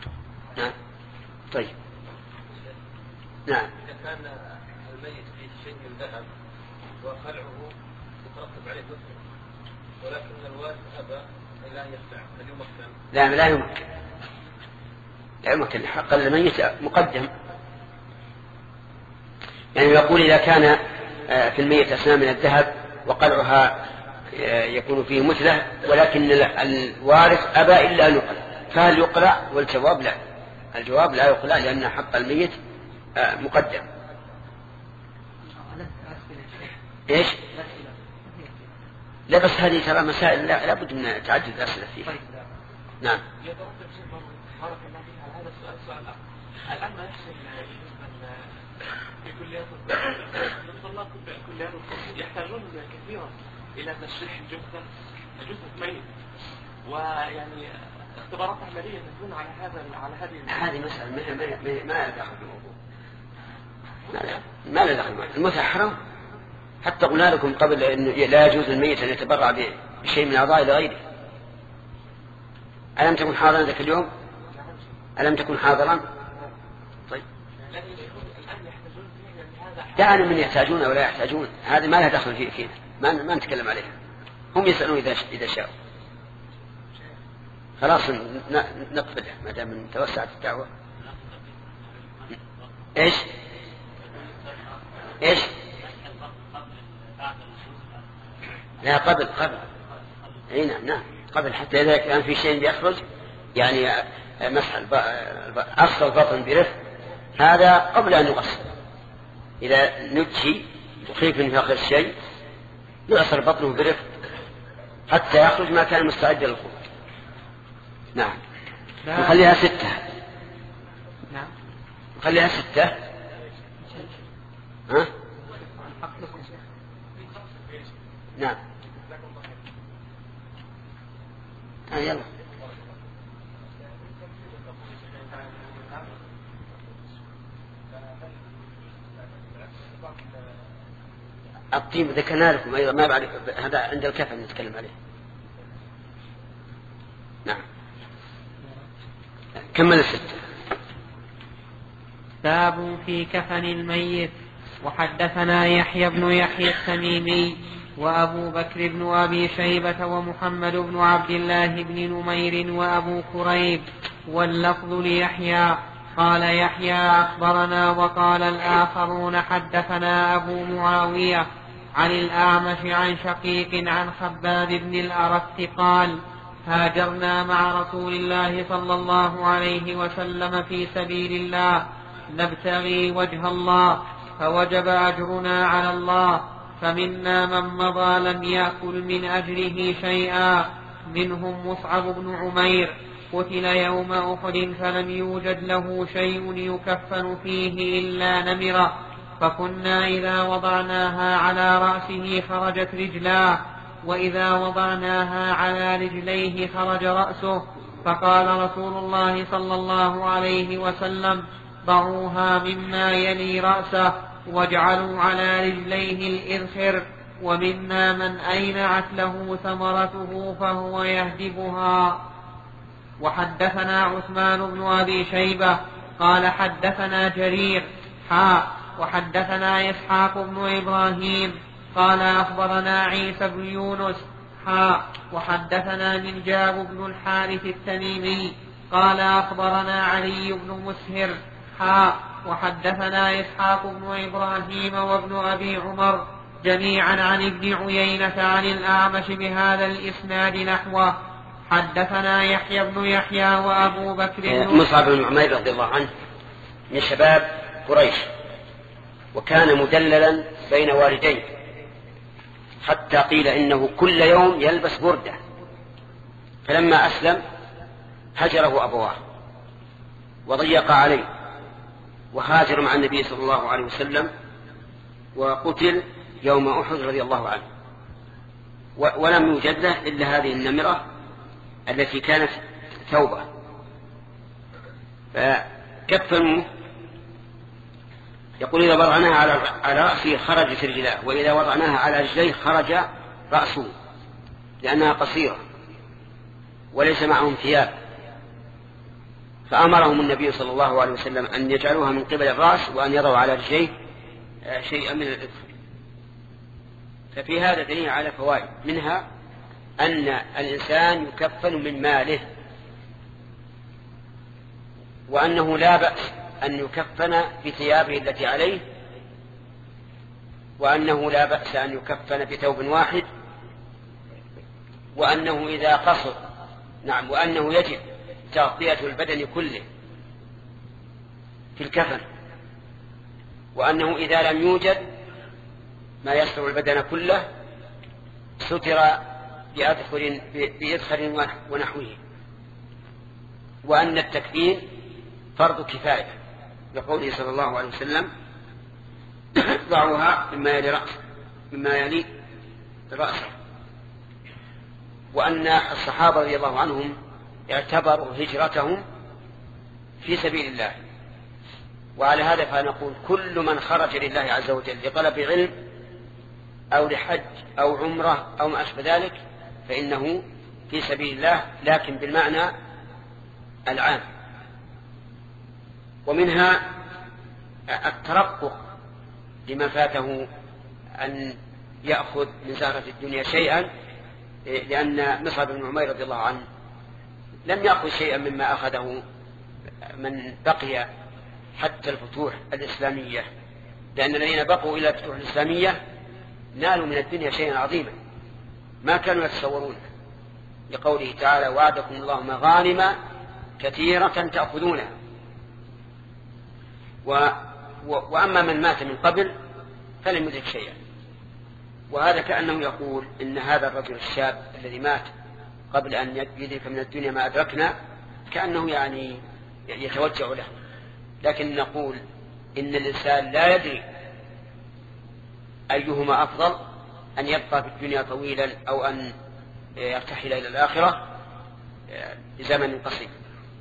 طيب. نعم. إذا كان الميت فيه شيء من ذهب وخلعه يترتب عليه دفن، ولكن الوارث أبى إلا أن يخلع، هل يمكن؟ لا يمكن. لا يمكن، حق الميت مقدم. يعني يقول إذا كان في الميت أسنان من الذهب وقلعها يكون فيه مثله، ولكن الوارث أبى إلا أن يقلع، فهل يقلع؟ والجواب لا، الجواب لا يقلع، لأن حق الميت مقدم. إيش؟ لا بس هذه ترى مسائل لا بد من تعدد الأسئلة فيها. نعم. بارك الله فيك على هذا السؤال. الآن ما يحصل في كليات الطلاب كليات يحتاجون كثيرا إلى تشريح جثة ميت، ويعني اختبارات عملية تكون على هذه مسألة ما لا دخل بالموضوع، ما لا دخل. المتعة حرام، حتى قلنا لكم قبل أنه لا يجوز الميت أن يتبرع بشيء من أعضاء لغيره. ألم تكن حاضرا ذاك اليوم؟ ألم تكن حاضرا؟ طيب دعنا من يحتاجون أو لا يحتاجون، هذا ما لها دخل فينا، ما نتكلم عليها، هم يسألون إذا شاءوا. خلاص نقبله ما دام توسعت الدعوة. إيش؟ لا قبل نعم قبل، حتى إذا كان في شيء يخرج يعني مسح أصل البطن برفق، هذا قبل أن يغسل. إذا نجي وخيف أن يأخذ شيء يغسل بطنه برفق حتى يخرج ما كان مستعد للخروج. نعم. نخليها 6. نعم. نخليها 6. ها؟ نعم. يلا. الطيب ذكرنا لكم أيضا، ما بعد هذا عند الكفن نتكلم عليه. نعم. كمل 6. باب في كفن الميت. وحدثنا يحيى بن يحيى التميمي وأبو بكر بن أبي شيبة ومحمد بن عبد الله بن نمير وأبو كريب، واللفظ ليحيى. قال يحيى أخبرنا، وقال الآخرون حدثنا أبو معاوية عن الأعمش عن شقيق عن خباب بن الأرت قال: هاجرنا مع رسول الله صلى الله عليه وسلم في سبيل الله نبتغي وجه الله، فوجب أجرنا على الله، فمنا من مضى لم يأكل من أجره شيئا، منهم مصعب بن عمير قتل يوم أحد فلم يوجد له شيء يكفن فيه إلا نمرة، فكنا إذا وضعناها على رأسه خرجت رجلاه، وإذا وضعناها على رجليه خرج رأسه، فقال رسول الله صلى الله عليه وسلم: ضعوها مما يلي رأسه واجعلوا على رجليه الإذخر، ومنا من أينعت له ثمرته فهو يهدبها. وحدثنا عثمان بن أبي شيبة قال حدثنا جرير وحدثنا إسحاق بن إبراهيم قال أخبرنا عيسى بن يونس وحدثنا منجاب بن الحارث التميمي قال أخبرنا علي بن مسهر وحدثنا إسحاق بن إبراهيم وابن أبي عمر جميعا عن ابن عيينة عن الأعمش بهذا الإسناد نحوه. حدثنا يحيى بن يحيى وأبو بكر مصعب بن عمير رضي الله عنه من شباب قريش، وكان مدللا بين والديه، حتى قيل إنه كل يوم يلبس بردة. فلما أسلم هجره أبواه وضيق عليه، وهاجر مع النبي صلى الله عليه وسلم، وقتل يوم أحد رضي الله عنه. ولم يوجد له إلا هذه النمرة التي كانت ثوبة، فكفنوه. يقول إذا وضعناها على رأسه خرجت رجلاه، وإذا وضعناها على رجليه خرج رأسه، لأنها قصيرة وليس معهم ثياب. فأمرهم النبي صلى الله عليه وسلم أن يجعلوها من قبل الرأس، وأن يضعوا على رجليه شيئا من الإثم. ففي هذا دليل على فوائد، منها أن الإنسان يكفن من ماله، وأنه لا بأس أن يكفن بثيابه التي عليه، وأنه لا بأس أن يكفن بثوب واحد، وأنه إذا قصر وأنه يجب تغطية البدن كله في الكفن، وأنه إذا لم يوجد ما يستر البدن كله ستر بإذخر ونحوه، وأن التكفين فرض كفاية، لقوله صلى الله عليه وسلم ضعوها مما يلي رأسه. وأن الصحابة رضي الله عنهم اعتبروا هجرتهم في سبيل الله. وعلى هذا فنقول كل من خرج لله عز وجل لطلب علم أو لحج أو عمرة أو ما أشبه ذلك فإنه في سبيل الله، لكن بالمعنى العام. ومنها الترقق لمن فاته أن يأخذ من زهرة الدنيا شيئا، لأن مصعب بن عمير رضي الله عنه لم يأخذ شيئا مما أخذه من بقي حتى الفتوح الإسلامية، لأن الذين بقوا إلى الفتوح الإسلامية نالوا من الدنيا شيئا عظيما ما كانوا يتصورون، لقوله تعالى وعدكم الله مغانم كثيرة تأخذونها. وأما من مات من قبل فلم يدرك شيئا. وهذا كأنه يقول إن هذا الرجل الشاب الذي مات قبل أن يدرك من الدنيا ما أدركنا كأنه يعني يتوجع له، لكن نقول إن الإنسان لا يدري أيهما أفضل، أن يبقى في الدنيا طويلا أو أن يرتحل إلى الآخرة بزمن قصير.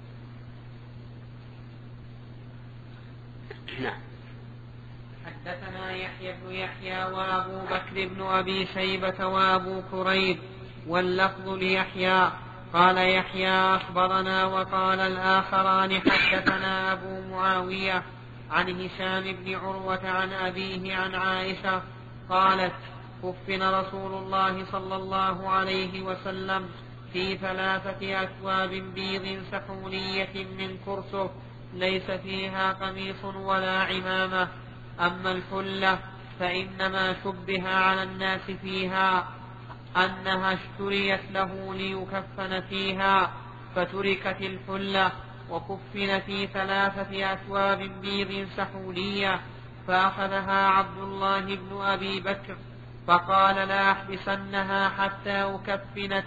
نعم. حدثنا يحيى بن يحيى وأبو بكر بن أبي شيبة وأبو كريب، واللفظ ليحيى. قال يحيى أخبرنا، وقال الآخران حدثنا أبو معاوية عن هشام بن عروة عن أبيه عن عائشة قالت كفن رسول الله صلى الله عليه وسلم في 3 أثواب بيض سحونية من كرسف ليس فيها قميص ولا عمامة. أما الحلة فإنما شبه على الناس فيها أنها اشتريت له ليكفن فيها، فتركت الحلة وكفن في 3 أثواب بيض سحولية. فأخذها عبد الله بن أبي بكر فقال لا أحبسنها حتى أكفن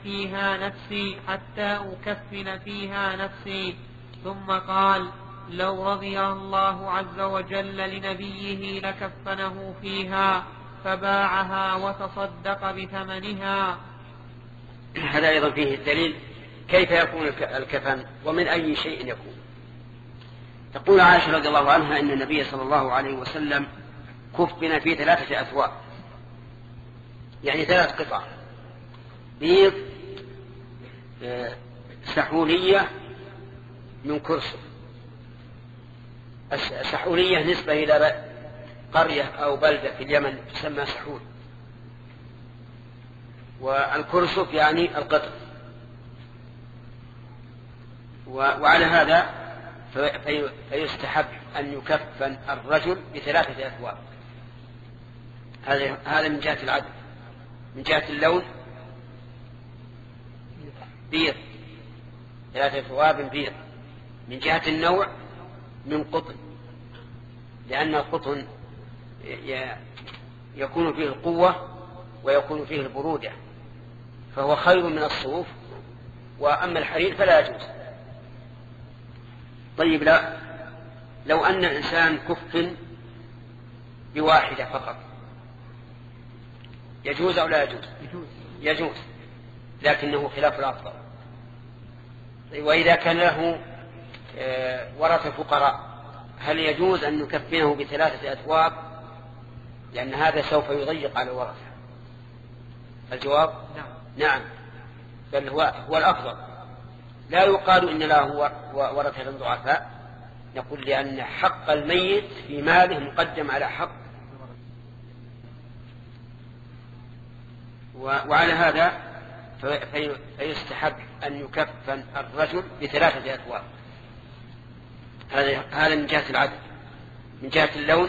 فيها نفسي. ثم قال لو رضي الله عز وجل لنبيه لكفنه فيها، فباعها وتصدق بثمنها. هذا أيضا فيه الدليل كيف يكون الكفن ومن أي شيء يكون. تقول عائشة رضي الله عنها إن النبي صلى الله عليه وسلم كفن في 3 أثواب، يعني 3 قطع بيض سحولية من كرسف. السحولية نسبة إلى قرية أو بلدة في اليمن تسمى سحول، والكرسف يعني القطر. وعلى هذا فيستحب أن يكفن الرجل ب3 أثواب. هذا من جهة العدد. من جهة اللون بيض 3 أثواب بيض. من جهة النوع من قطن، لأن القطن يكون فيه القوة ويكون فيه البرودة، فهو خير من الصوف. وأما الحرير فلا يجوز. طيب، لا، لو أن إنسان كف بواحدة فقط يجوز أو لا يجوز؟ يجوز، لكنه خلاف الأفضل. وإذا كان له ورثة فقراء هل يجوز أن نكفنه بثلاثة أثواب؟ لأن هذا سوف يضيق على الورثة. الجواب نعم، بل هو الأفضل. لا يقال إن له ورثة ضعفاء، نقول لأن حق الميت في ماله مقدم على حق. وعلى هذا فيستحب أن يكفن الرجل بثلاثة أثواب. هذا من جهة العدد. من جهة اللون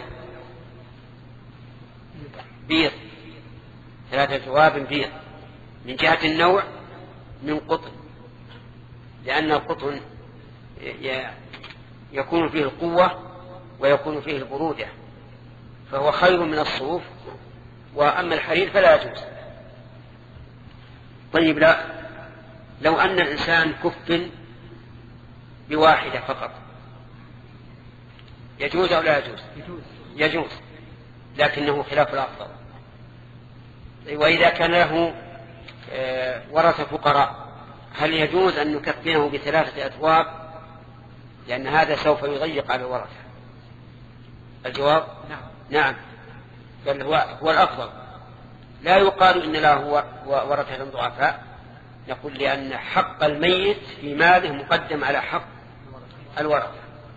بيض، 3 أثواب بيض. من جهة النوع من قطن، لأن القطن يكون فيه القوة ويكون فيه البرودة، فهو خير من الصوف. وأما الحرير فلا يجوز. طيب، لا، لو أن الإنسان كف بواحدة فقط يجوز أو لا يجوز؟ يجوز، لكنه خلاف الأفضل. وإذا كان له ورثة فقراء هل يجوز أن نكفنه بثلاثة أثواب؟ لأن هذا سوف يضيق على الورثة. الجواب نعم، بل هو الأفضل. لا يقال إن له ورثة ضعفاء، نقول لأن حق الميت في ماله مقدم على حق الورثة.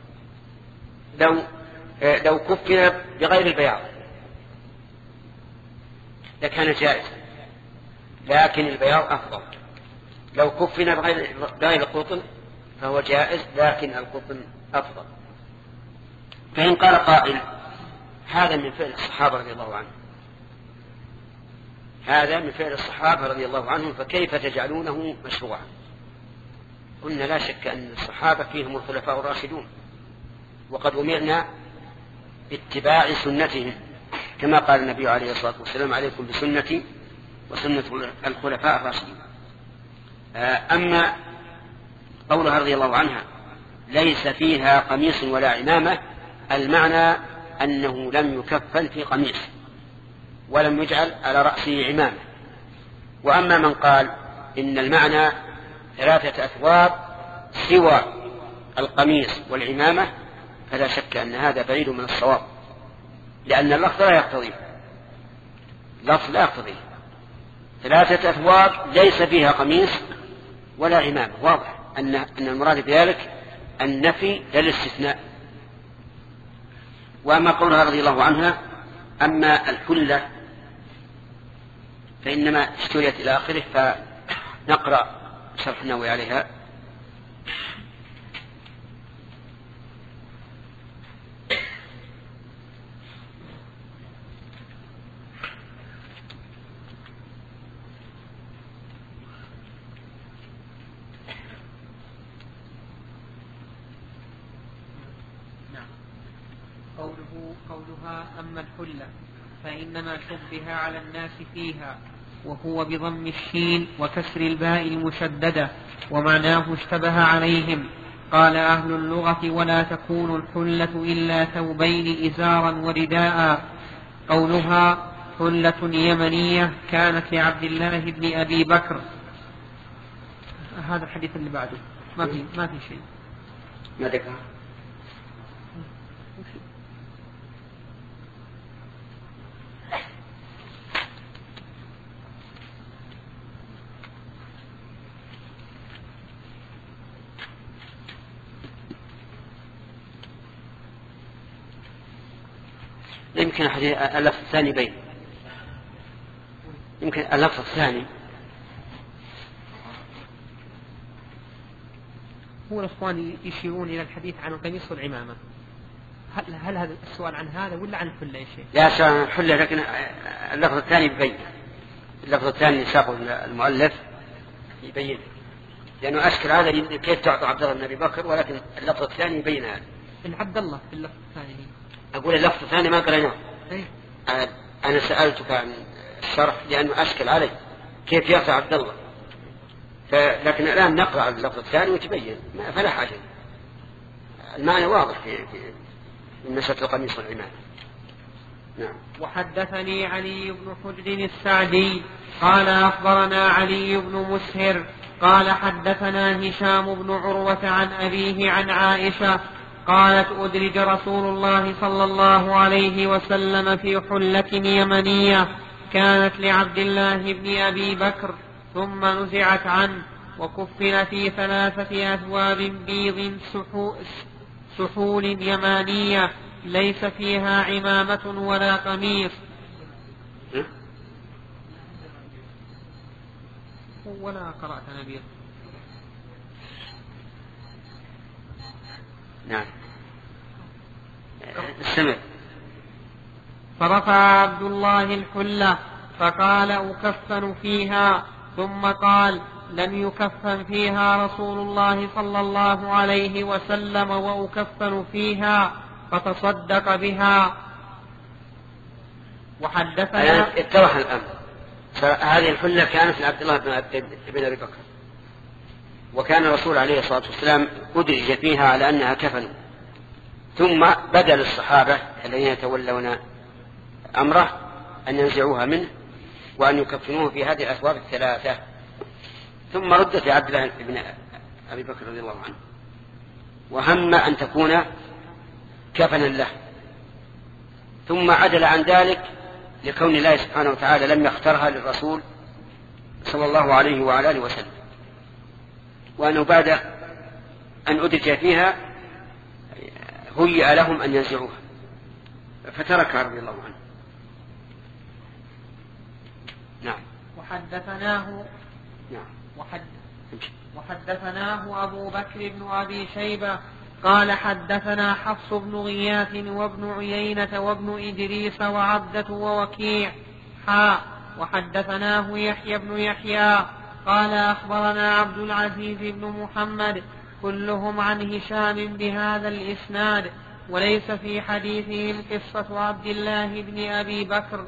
لو كفن بغير البياض لكان جائزا، لكن البياض أفضل. لو كفن بغير القطن فهو جائز، لكن القطن أفضل. فإن قال قائل هذا من فعل الصحابة رضي الله عنهم، هذا من فعل الصحابة رضي الله عنهم، فكيف تجعلونه مشروعا؟ قلنا لا شك أن الصحابة فيهم الخلفاء الراشدون، وقد أمرنا باتباع سنتهم، كما قال النبي عليه الصلاة والسلام: عليكم بسنتي وسنة الخلفاء الراشدين. أما قولها رضي الله عنها ليس فيها قميص ولا عمامة، المعنى أنه لم يكفن في قميص ولم يجعل على رأسه عمامة. وأما من قال إن المعنى 3 أثواب سوى القميص والعمامة فلا شك أن هذا بعيد من الصواب، لأن اللفظ لا يقتضي 3 أثواب ليس فيها قميص ولا عمامة. واضح أن المراد بذلك النفي للاستثناء. وأما قولها رضي الله عنها أما الحلة فإنما اشتريت إلى آخره، فنقرأ شرح النووي عليها. قولها أما الحلة فإنما شبه على الناس فيها، وهو بضم الشين وكسر الباء المشددة، ومعناه اشتبه عليهم. قال أهل اللغة: ولا تكون الحلة إلا ثوبين إزارا ورداء. قولها حلة يمنية كانت لعبد الله بن أبي بكر. هذا الحديث اللي بعده ما في شيء. ما ذكر. يمكن اللفظ الثاني بين، يمكن اللفظ الثاني هو الأخوان يشيرون إلى الحديث عن القميص والعمامة. هل هذا السؤال عن هذا ولا عن الحلة يا شيخ؟ لا، سؤال عن الحلة، لكن اللفظ الثاني يبين. اللفظ الثاني ساقه المؤلف يبين، لأنه أشكل هذا كيف تعطى عبد الله بن أبي بكر، ولكن اللفظ الثاني يبين هذا. عبد الله في اللفظ الثاني أقول اللفظ الثاني ما قرأناه. أنا سألتك عن الشرح لأنه أشكل علي كيف يرفع عبد الله، لكن الآن نقرأ اللفظ الثاني وتبين فلا حاجة. المعنى واضح في مسألة القميص والعمامة. نعم. وحدثني علي بن حجر السعدي قال أخبرنا علي بن مسهر قال حدثنا هشام بن عروة عن أبيه عن عائشة قالت أدرج رسول الله صلى الله عليه وسلم في حلة يمنية كانت لعبد الله بن أبي بكر ثم نزعت عنه وكفن في 3 أثواب بيض سحول يمانية ليس فيها عمامة ولا قميص. ولا قرأت نبيل. نعم. السمع. فرفع عبد الله الحلة فقال أكفن فيها، ثم قال لم يكفن فيها رسول الله صلى الله عليه وسلم وأكفن فيها فتصدق بها. وحدثنا اتضح الأمر. هذه الحلة كانت لعبد الله بن أبي بكر، وكان الرسول عليه الصلاة والسلام أدرج فيها على أنها كفن، ثم بدل الصحابة الذين يتولون أمره أن ينزعوها منه وأن يكفنوه في هذه الأثواب 3، ثم ردت لعبد الله بن أبي بكر رضي الله عنه، وهم أن تكون كفنا له، ثم عدل عن ذلك لكون الله سبحانه وتعالى لم يخترها للرسول صلى الله عليه وعلى آله وسلم، وأنه بعد أن أدرج فيها هيئ لهم أن ينزعوها فتركها رضي الله عنه. نعم. وحدثناه أبو بكر بن أبي شيبة قال حدثنا حفص بن غياث وابن عيينة وابن إدريس وعبدة ووكيع وحدثناه يحيى بن يحيى قال أخبرنا عبد العزيز بن محمد كلهم عن هشام بهذا الإسناد، وليس في حديثهم قصة عبد الله بن أبي بكر.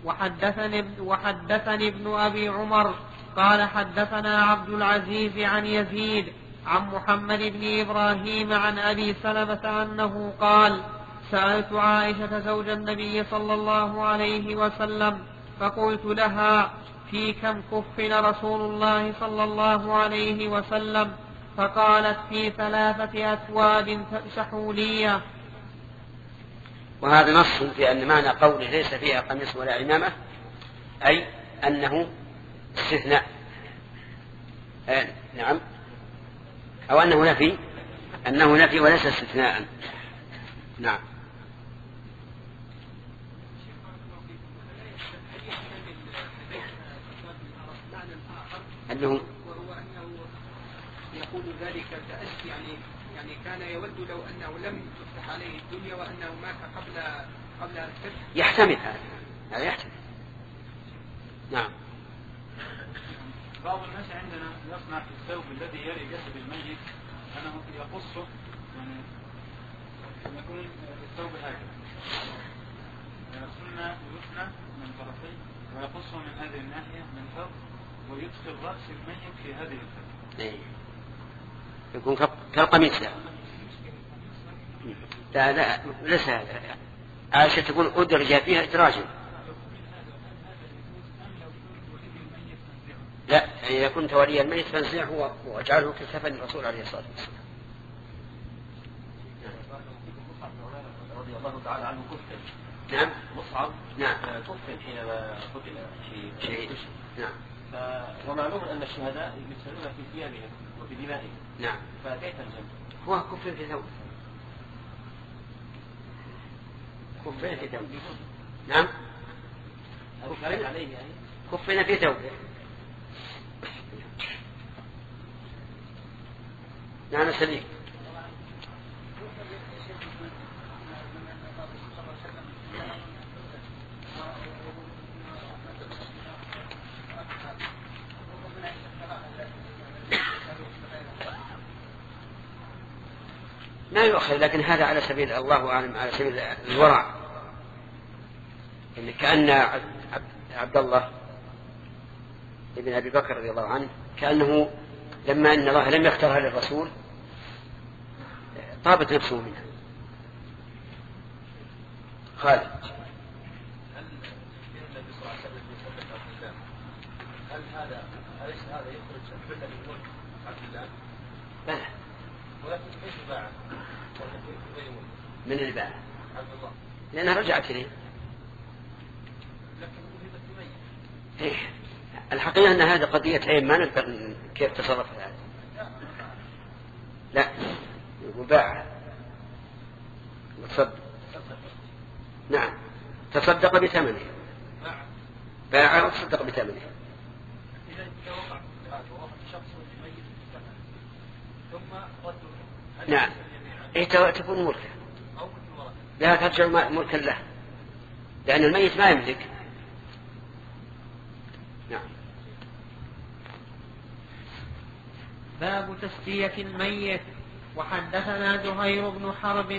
وحدثني ابن أبي عمر قال حدثنا عبد العزيز عن يزيد عن محمد بن إبراهيم عن أبي سلمة أنه قال سألت عائشة زوج النبي صلى الله عليه وسلم فقلت لها في كم كفن رسول الله صلى الله عليه وسلم؟ فقالت في 3 أثواب سحولية. وهذا نص في أن معنى قوله ليس فيها قميص ولا عمامة أي أنه استثناء. نعم، أو أنه نفي وليس استثناء. نعم. أنه يقول ذلك تأسي يعني كان يود لو أنه لم تفتح عليه الدنيا وأنه مات قبل الفتح. يحتمل هذا يحتمل. نعم. بعض الناس عندنا يصنع في الثوب الذي يلي جسد الميت أنه يقصه، يعني يكون الثوب هكذا يصنع ويثنى من طرفين ويقصه من هذه الناحية من فوق ويدخل رأس الميت في هذه الفتحة. يكون كالقميص. لا ليس هذا. عائشة تقول أدرج فيها إدراجا. لا، يعني إذا كنت ولي الميت فانزعه واجعله كالكفن الرسول عليه الصلاة والسلام. رضي الله تعالى عنه كفن. نعم. مصعب. نعم. كفن حينما قتل شهيد. نعم. ومعلوم أن الشهداء يدفنون في ثيابهم وفي دمائهم. نعم. فكيف الجمع؟ هو كفن في ثوب. كفن في ثوب. نعم. كفن عليه يعني. كفن في ثوب. نعم سليم. ما يؤخذ، لكن هذا على سبيل الله أعلم على سبيل الورع. إن كأن عبد الله ابن أبي بكر رضي الله عنه كأنه لما أن الله لم يختارها للرسول طابت نفسه منها. خالد أليس هذا يخرج بدل الملك عبد الله؟ لا، ولكن كيف باع؟ من الباع عبد الله لأنها رجعت إليه. لكن وجدت ميت. إيه. الحقيقة أن هذه قضية عين ما نقدر كيف تصرف هذا. لا، وباع وتصدق. نعم، تصدق بثمنه. باع وتصدق بثمنه. نعم، تكون ملكا، لا ترجع ملكا له، لأن الميت ما يملك. نعم. باب تسلية الميت. وحدثنا زهير بن حرب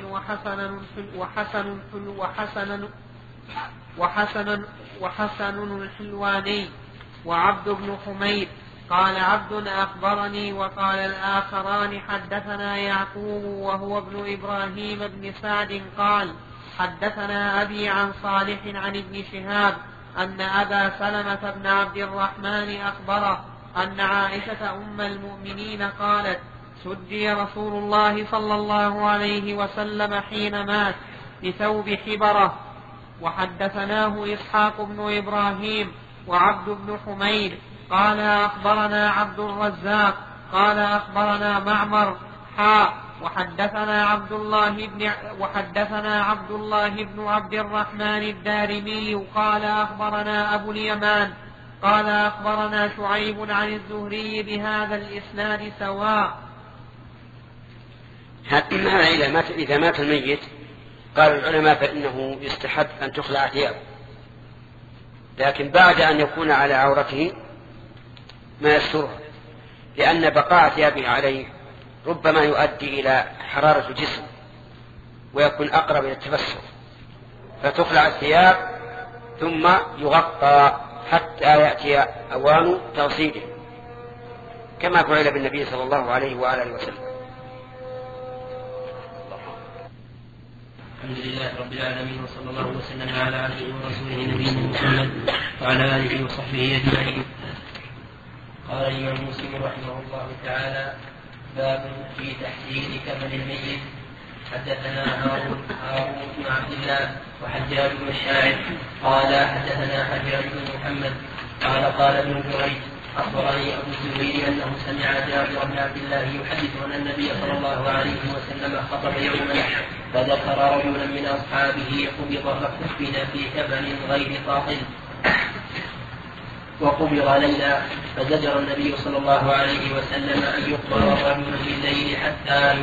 وحسن الحلواني وعبد بن حميد قال عبد أخبرني وقال الآخران حدثنا يعقوب وهو ابن إبراهيم بن سعد قال حدثنا أبي عن صالح عن ابن شهاب أن أبا سلمة بن عبد الرحمن أخبره أن عائشة أم المؤمنين قالت سدي رسول الله صلى الله عليه وسلم حين مات بثوب حبرة. وحدثناه إسحاق بن إبراهيم وعبد بن حميد قال أخبرنا عبد الرزاق قال أخبرنا معمر وحدثنا عبد الله بن عبد الرحمن الدارمي قال أخبرنا أبو اليمان قال أخبرنا شعيب عن الزهري بهذا الإسناد سواء. إذا مات الميت قال العلماء فإنه يستحب أن تخلع ثيابه، لكن بعد أن يكون على عورته ما يسترها، لأن بقاء ثيابه عليه ربما يؤدي إلى حرارة الجسم ويكون أقرب إلى التبسم، فتخلع الثياب ثم يغطى حتى يأتي أوان تغسيله كما فعل بالنبي صلى الله عليه وآله وسلم. الحمد لله رب العالمين وصلى الله وسلم على عبده ورسوله نبينا محمد وعلى آله وصحبه أجمعين. قال الإمام مسلم رحمه الله تعالى باب في تحسين كفن الميت. حدثنا هارون بن عبد الله وحجاج بن الشاعر قال حدثنا حجاج بن محمد قال ابن جريج أخبرني أبو الزبير أنه سمع جابر بن عبد الله يحدث أن النبي صلى الله عليه وسلم خطب يوما فذكر رجلا من أصحابه قبض فكفن في كفن غير طاقل وقبض ليلا فزجر النبي صلى الله عليه وسلم أن يقبر الرجل بالليل حتى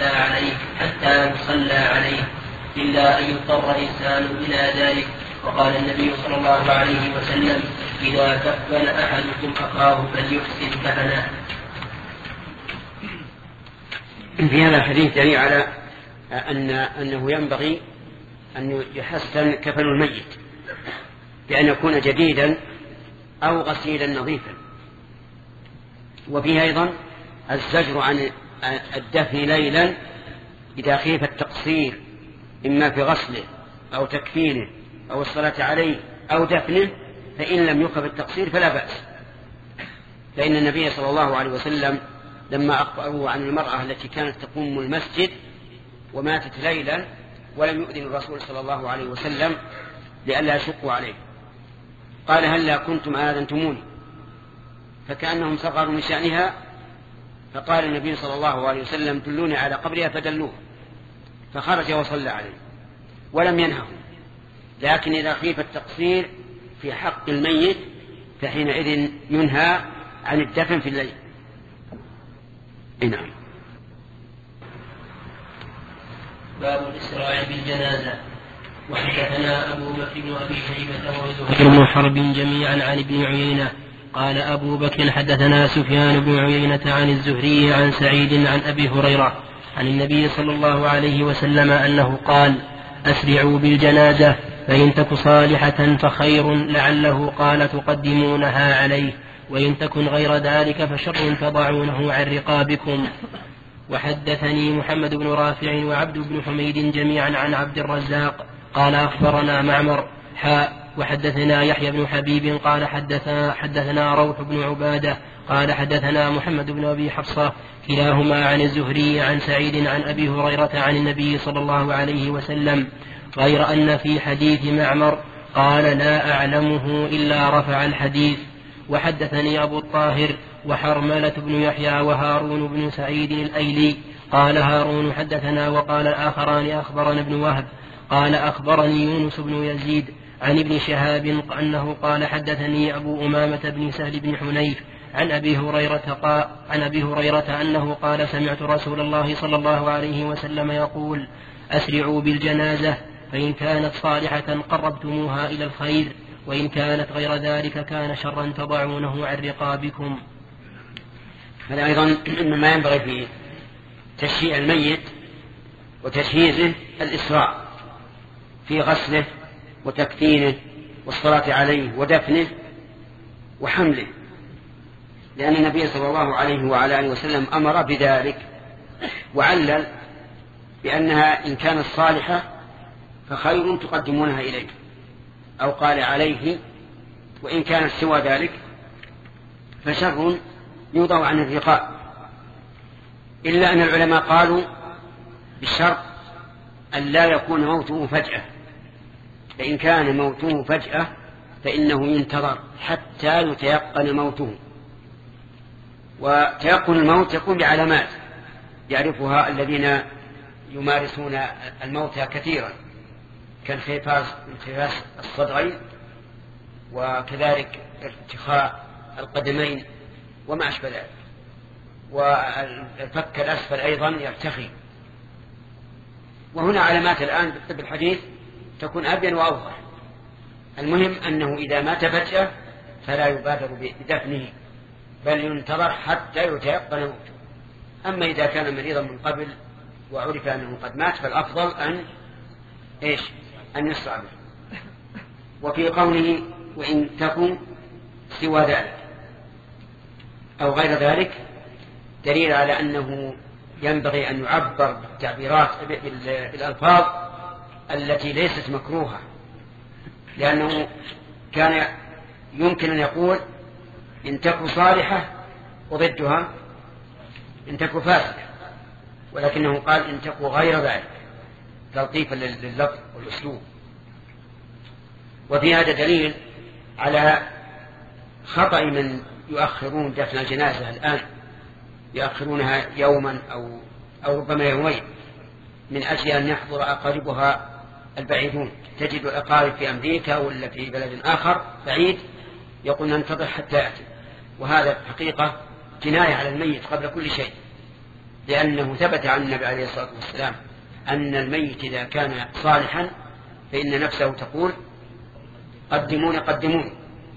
يصلى عليه إلا أن يضطر إنسان إلى ذلك. وقال النبي صلى الله عليه وسلم إذا كفن أحدكم أخاه فليحسن كفنه. في هذا الحديث دليل على أنه ينبغي أن يحسن كفن الميت بأن يكون جديدا أو غسيلا نظيفا. وفيه أيضا الزجر عن الدفن ليلا إذا خيف التقصير إما في غسله أو تكفينه أو الصلاة عليه أو دفنه، فإن لم يخف التقصير فلا بأس، فإن النبي صلى الله عليه وسلم لما أخبره عن المرأة التي كانت تقوم المسجد وماتت ليلا ولم يؤذن الرسول صلى الله عليه وسلم لئلا يشقوا عليه قال هلا كنتم آذنتموني، فكأنهم صغروا من شأنها، فقال النبي صلى الله عليه وسلم دلوني على قبرها فدلوه، فخرج وصلى عليه ولم ينهه. لكن إذا خيف التقصير في حق الميت فحينئذ ينهى عن الدفن في الليل. نعم. باب الإسراع بالجنازة. وحدثنا أبو بكر بن أبي شيبة وزهير بن حرب جميعا عن ابن عيينة قال أبو بكر حدثنا سفيان بن عيينة عن الزهري عن سعيد عن أبي هريرة عن النبي صلى الله عليه وسلم أنه قال: أسرعوا بالجنازة فإن تك صالحة فخير، لعله قال تقدمونها عليه، وإن تكن غير ذلك فشر تضعونه عن رقابكم. وحدثني محمد بن رافع وعبد بن حميد جميعا عن عبد الرزاق قال أخبرنا معمر وحدثنا يحيى بن حبيب قال حدثنا روح بن عبادة قال حدثنا محمد بن أبي حفصة كلاهما عن الزهري عن سعيد عن أبي هريرة عن النبي صلى الله عليه وسلم، غير أن في حديث معمر قال: لا أعلمه إلا رفع الحديث. وحدثني أبو الطاهر وحرملة بن يحيى وهارون بن سعيد الأيلي قال هارون حدثنا، وقال الآخران أخبرنا ابن وهب قال أخبرني يونس بن يزيد عن ابن شهاب أنه قال حدثني أبو أمامة بن سهل بن حنيف عن أبي هريرة أنه قال: سمعت رسول الله صلى الله عليه وسلم يقول: أسرعوا بالجنازة فإن كانت صالحة قربتموها إلى الخير، وإن كانت غير ذلك كان شرا تضعونه عن رقابكم. هذا أيضا مما ينبغي في تشييع الميت وتجهيزه الإسراع في غسله وتكفينه والصلاة عليه ودفنه وحمله، لأن النبي صلى الله عليه وعلى آله وسلم أمر بذلك، وعلل بأنها إن كانت صالحة فخير تقدمونها إليه، أو قال عليه، وإن كانت سوى ذلك فشر يوضع عن الرقاب. إلا أن العلماء قالوا بالشرط أن لا يكون موته فجأة، فإن كان موته فجأة فإنه ينتظر حتى يتيقن موته. وتيقن الموت يكون بعلامات يعرفها الذين يمارسون الموت كثيرا، كانخفاض الصدغين، وكذلك ارتخاء القدمين وما أشبه ذلك، والفك الأسفل أيضا يرتخي. وهنا علامات الآن بالطب الحديث تكون أبين وأوضح. المهم أنه إذا مات فجأة فلا يبادر بدفنه، بل ينتظر حتى يتيقن موته. أما إذا كان مريضا من قبل وعرف أنه قد مات فالأفضل أن يسرع به. وفي قوله وإن تكن سوى ذلك أو غير ذلك دليل على أنه ينبغي أن يعبر بالتعبيرات بالألفاظ التي ليست مكروهة، لأنه كان يمكن أن يقول إن تكن صالحة وضدها إن تكن فاسدة، ولكنه قال إن تكن غير ذلك تلطيفا لللفظ والأسلوب. وفي هذا دليل على خطأ من يؤخرون دفن الجنازة الآن، يؤخرونها يوما أو ربما يومين من أجل أن يحضر أقاربها البعيدون. تجد الأقارب في أمريكا ولا في بلد آخر بعيد يقول ننتظر حتى يأتي، وهذا حقيقة جناية على الميت قبل كل شيء، لأنه ثبت عن النبي عليه الصلاة والسلام أن الميت إذا كان صالحا فإن نفسه تقول قدمون قدمون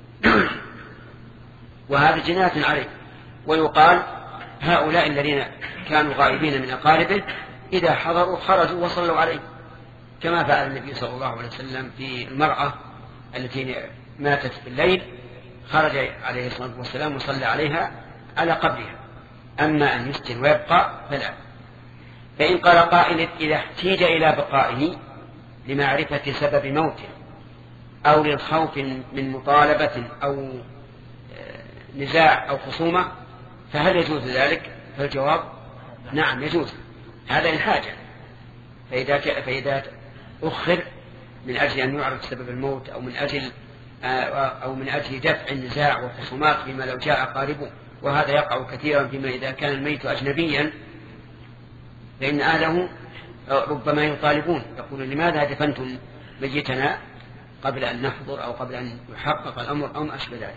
وهذا جناية عليه. ويقال هؤلاء الذين كانوا غائبين من أقاربه إذا حضروا خرجوا وصلوا عليه، كما فعل النبي صلى الله عليه وسلم في المرأة التي ماتت في الليل، خرج عليه الصلاة والسلام وصلى عليها على قبرها. أما أن يسكن ويبقى فلا. فإن قال قائل إذا احتيج إلى بقائه لمعرفة سبب موته أو للخوف من مطالبة أو نزاع أو خصومة فهل يجوز ذلك؟ فالجواب نعم يجوز، هذا الحاجة. فإذا أخر من أجل أن يعرف سبب الموت أو من أجل دفع النزاع والخصومات فيما لو جاء قاربه، وهذا يقع كثيرا فيما إذا كان الميت أجنبيا، فإن أهله ربما يطالبون يقولون لماذا دفنتم ميتنا قبل أن نحضر أو قبل أن يحقق الأمر أو ما أشبه ذلك.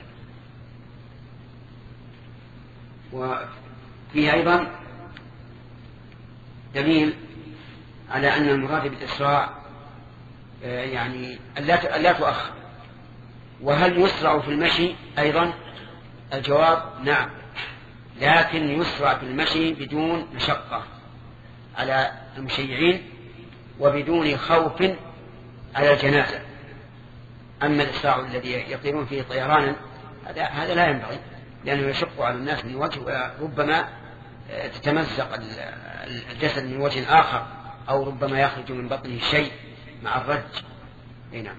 وفيه أيضا دليل على أن المراد بالإسراع يعني لا تؤخر. وهل يسرع في المشي أيضا؟ الجواب نعم، لكن يسرع في المشي بدون مشقة، على المشيعين وبدون خوف على الجنازة. أما الإسراع الذي يطيرون فيه طيرانا هذا لا ينبغي، لأنه يشق على الناس من وجه، وربما تتمزق الجسد من وجه آخر، أو ربما يخرج من بطنه شيء مع الرج. نعم.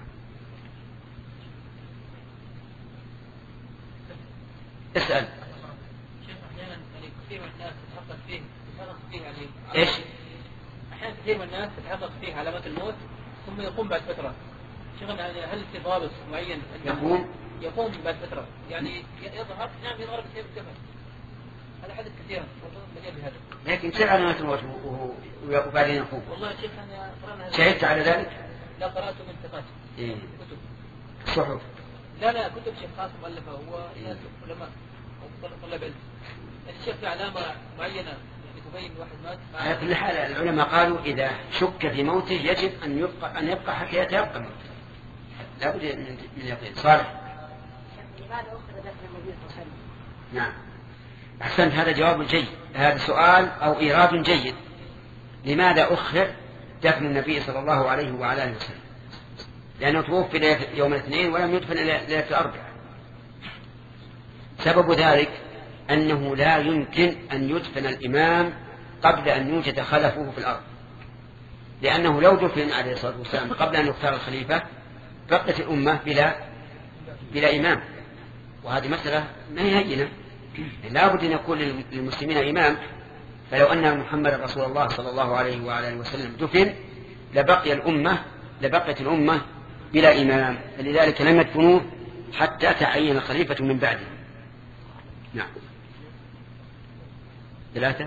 اسأل. كثير من الناس تتحقق فيه يعني إيش؟ أحيانا كثير من الناس تتحقق فيه علامات الموت ثم يقوم بعد فترة. شيخنا هل في ضابط معين يقوم بعد فترة يعني يظهر يظهر بسبب الكفن؟ هذا حدث كثيرا بهذا. لكن تصير علامات الموت وبعدين يقوم. والله شيخ أنا قرأنا شهدت على ذلك؟ لا قرأته من ثقات. كتب. صحف. لا كتب شيخ خاص مؤلفة هو ناس علماء أو طلاب علم. يعني الشيخ في علامة معينة يعني تبين واحد مات. على كل حال العلماء قالوا إذا شك في موته يجب أن يبقى حتى يتيقن موته. لا بد من يقين. صالح. لماذا أخذ دفن النبي صلى الله عليه وسلم؟ نعم. أحسنت، هذا جواب جيد، هذا سؤال أو إيراد جيد. لماذا أخر دفن النبي صلى الله عليه وعلى آله وسلم؟ لأنه توفي يوم الاثنين ولم يدفن ليلة الأربعاء. سبب ذلك أنه لا يمكن أن يدفن الإمام قبل أن يوجد خلفه في الأرض، لأنه لو دفن عليه الصلاة والسلام قبل أن يختار الخليفة بقت الأمة بلا إمام، وهذه مسألة ما هي هينة. لا بد أن يكون للمسلمين إمام. فلو أن محمد رسول الله صلى الله عليه وآله وسلم دفن لبقيت الأمة بلا إمام، فلذلك لم يدفنوه حتى تعين الخليفة من بعده. نعم. 3.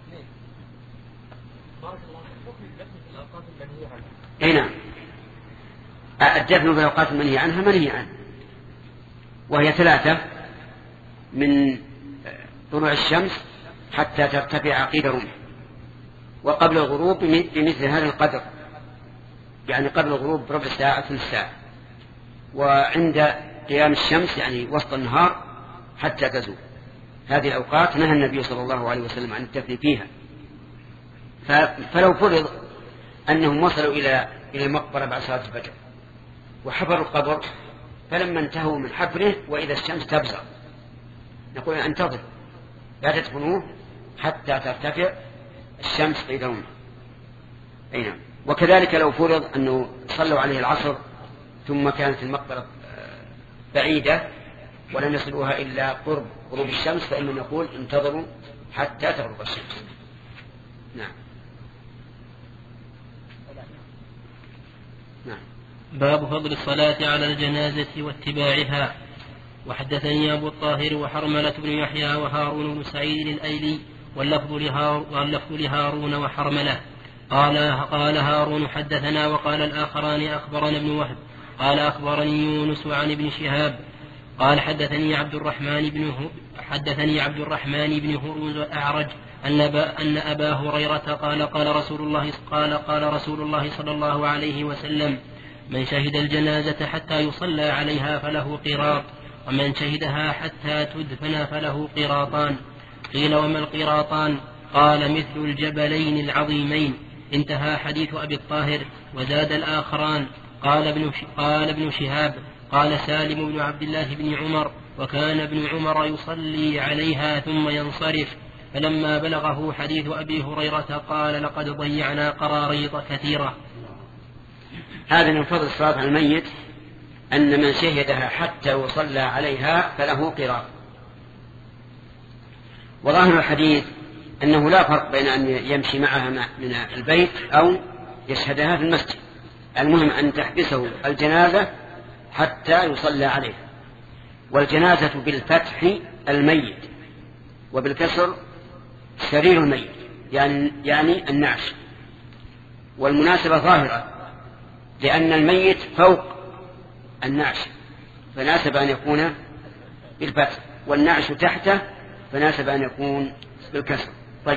أي نعم. الدفن في الأوقات المنهي عنها منهي عنه، وهي 3: من طلوع الشمس حتى ترتفع قيد رمح، وقبل الغروب بمثل هذا القدر، يعني قبل الغروب بربع ساعة ثلث ساعة، وعند قيام الشمس يعني وسط النهار حتى تزول. هذه الأوقات نهى النبي صلى الله عليه وسلم عن الدفن فيها. فلو فرض أنهم وصلوا إلى المقبرة بعد صلاة الفجر وحفروا القبر، فلما انتهوا من حفره وإذا الشمس تبزغ نقول انتظر لا تدفنوه حتى ترتفع الشمس قيد رمح. أي نعم. وكذلك لو فرض أنه صلوا عليه العصر ثم كانت المقبرة بعيدة ولم يصلوها إلا قرب غروب الشمس، فإننا نقول انتظروا حتى تغرب الشمس. نعم. نعم. باب فضل الصلاة على الجنازة واتباعها. وحدثني أبو الطاهر وحرملة بن يحيى وهارون بن سعيد الأيلي واللفظ لهارون وحرملة. قال هارون حدثنا، وقال الآخران أخبرنا ابن وهب قال أخبرني يونس عن ابن شهاب قال حدثني عبد الرحمن بن هرمز الأعرج أن أبا هريرة قال رسول الله صلى الله عليه وسلم: من شهد الجنازة حتى يصلى عليها فله قيراط، ومن شهدها حتى تدفن فله قيراطان. قيل: وما القيراطان؟ قال: مثل الجبلين العظيمين. انتهى حديث أبي الطاهر. وزاد الآخران. قال ابن شهاب: قال سالم بن عبد الله بن عمر: وكان ابن عمر يصلي عليها ثم ينصرف. فلما بلغه حديث أبي هريرة قال: لقد ضيعنا قراريط كثيرة. هذا من فضل الصلاة على الميت أن من شهدها حتى يصلى عليها فله قراط. وظاهر الحديث أنه لا فرق بين أن يمشي معها من البيت أو يشهدها في المسجد، المهم أن تحبسه الجنازة حتى يصلى عليها. والجنازة بالفتح الميت، وبالكسر سرير الميت، يعني النعش. والمناسبة ظاهرة، لأن الميت فوق النعش فناسب أن يكون بالفتح، والنعش تحته فناسب أن يكون بالكسر. طيب،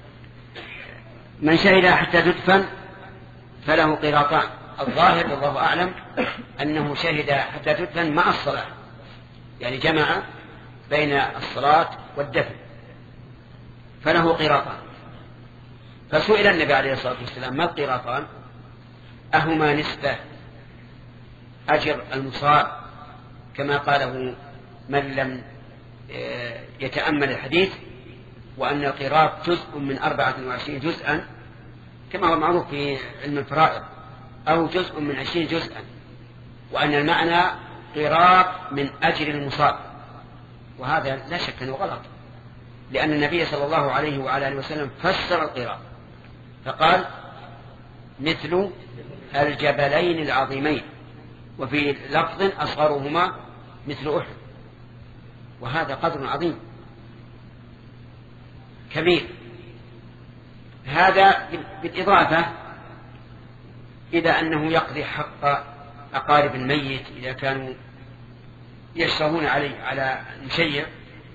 من شهد حتى تدفن فله قيراطان. الظاهر والله أعلم أنه شهد حتى تدفن مع الصلاة، يعني جمع بين الصلاة والدفن، فله قيراطان. فسئل النبي عليه الصلاة والسلام: ما القيراطان؟ أهما نسبة أجر المصاب كما قاله من لم يتأمل الحديث، وأن القيراط جزء من 24 جزءا كما هو معروف في علم الفرائض، أو جزء من 20 جزءا، وأن المعنى قيراط من أجر المصاب. وهذا لا شك أنه غلط، لأن النبي صلى الله عليه وعلى آله وسلم فسر القيراط فقال: مثل الجبلين العظيمين، وفي لفظ أصغرهما مثل أحد. وهذا قدر عظيم كبير. هذا بالإضافة إلى أنه يقضي حق أقارب الميت إذا كانوا يشتهون على المشيع.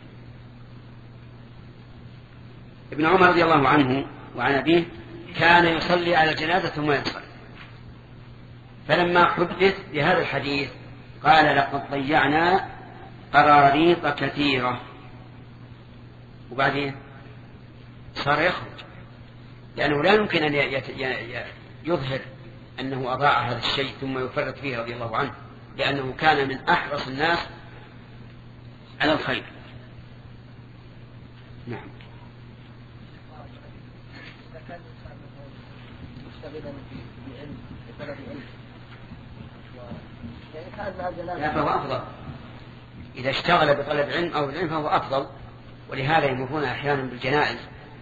ابن عمر رضي الله عنه وعن أبيه كان يصلي على الجنازة ثم ينصرف، فلما حدث بهذا الحديث قال: لقد ضيعنا قراريط كثيرة. وبعدين صار يخرج، لأنه لا يمكن أن يظهر أنه أضاع هذا الشيء ثم يفرط فيه رضي الله عنه، لأنه كان من أحرص الناس على الخير. نعم. لا، فهو أفضل إذا اشتغل بطلب علم أو العلم فهو أفضل. ولهذا يمرون أحيانا بالجنائز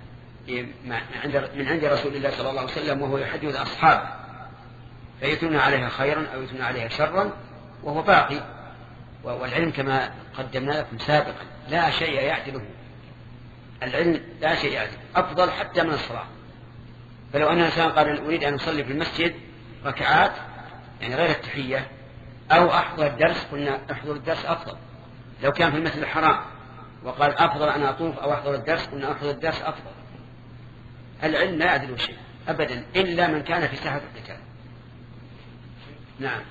من عند رسول الله صلى الله عليه وسلم وهو يحدث أصحابه، فيتون عليها خيرا أو يتون عليها شرا وهو باقي. والعلم كما قدمنا لكم سابقا لا شيء يعدله، العلم لا شيء يعدل، أفضل حتى من الصلاة. فلو أن الإنسان قال: أريد أن أصلي في المسجد ركعات يعني غير التحية، أو أحضر الدرس، قلنا احضر الدرس أفضل. لو كان في المسجد الحرام وقال: أفضل أن أطوف أو أحضر الدرس، قلنا أحضر الدرس أفضل. العلم لا يعدل شيء أبدا إلا من كان في ساحة القتال. نعم.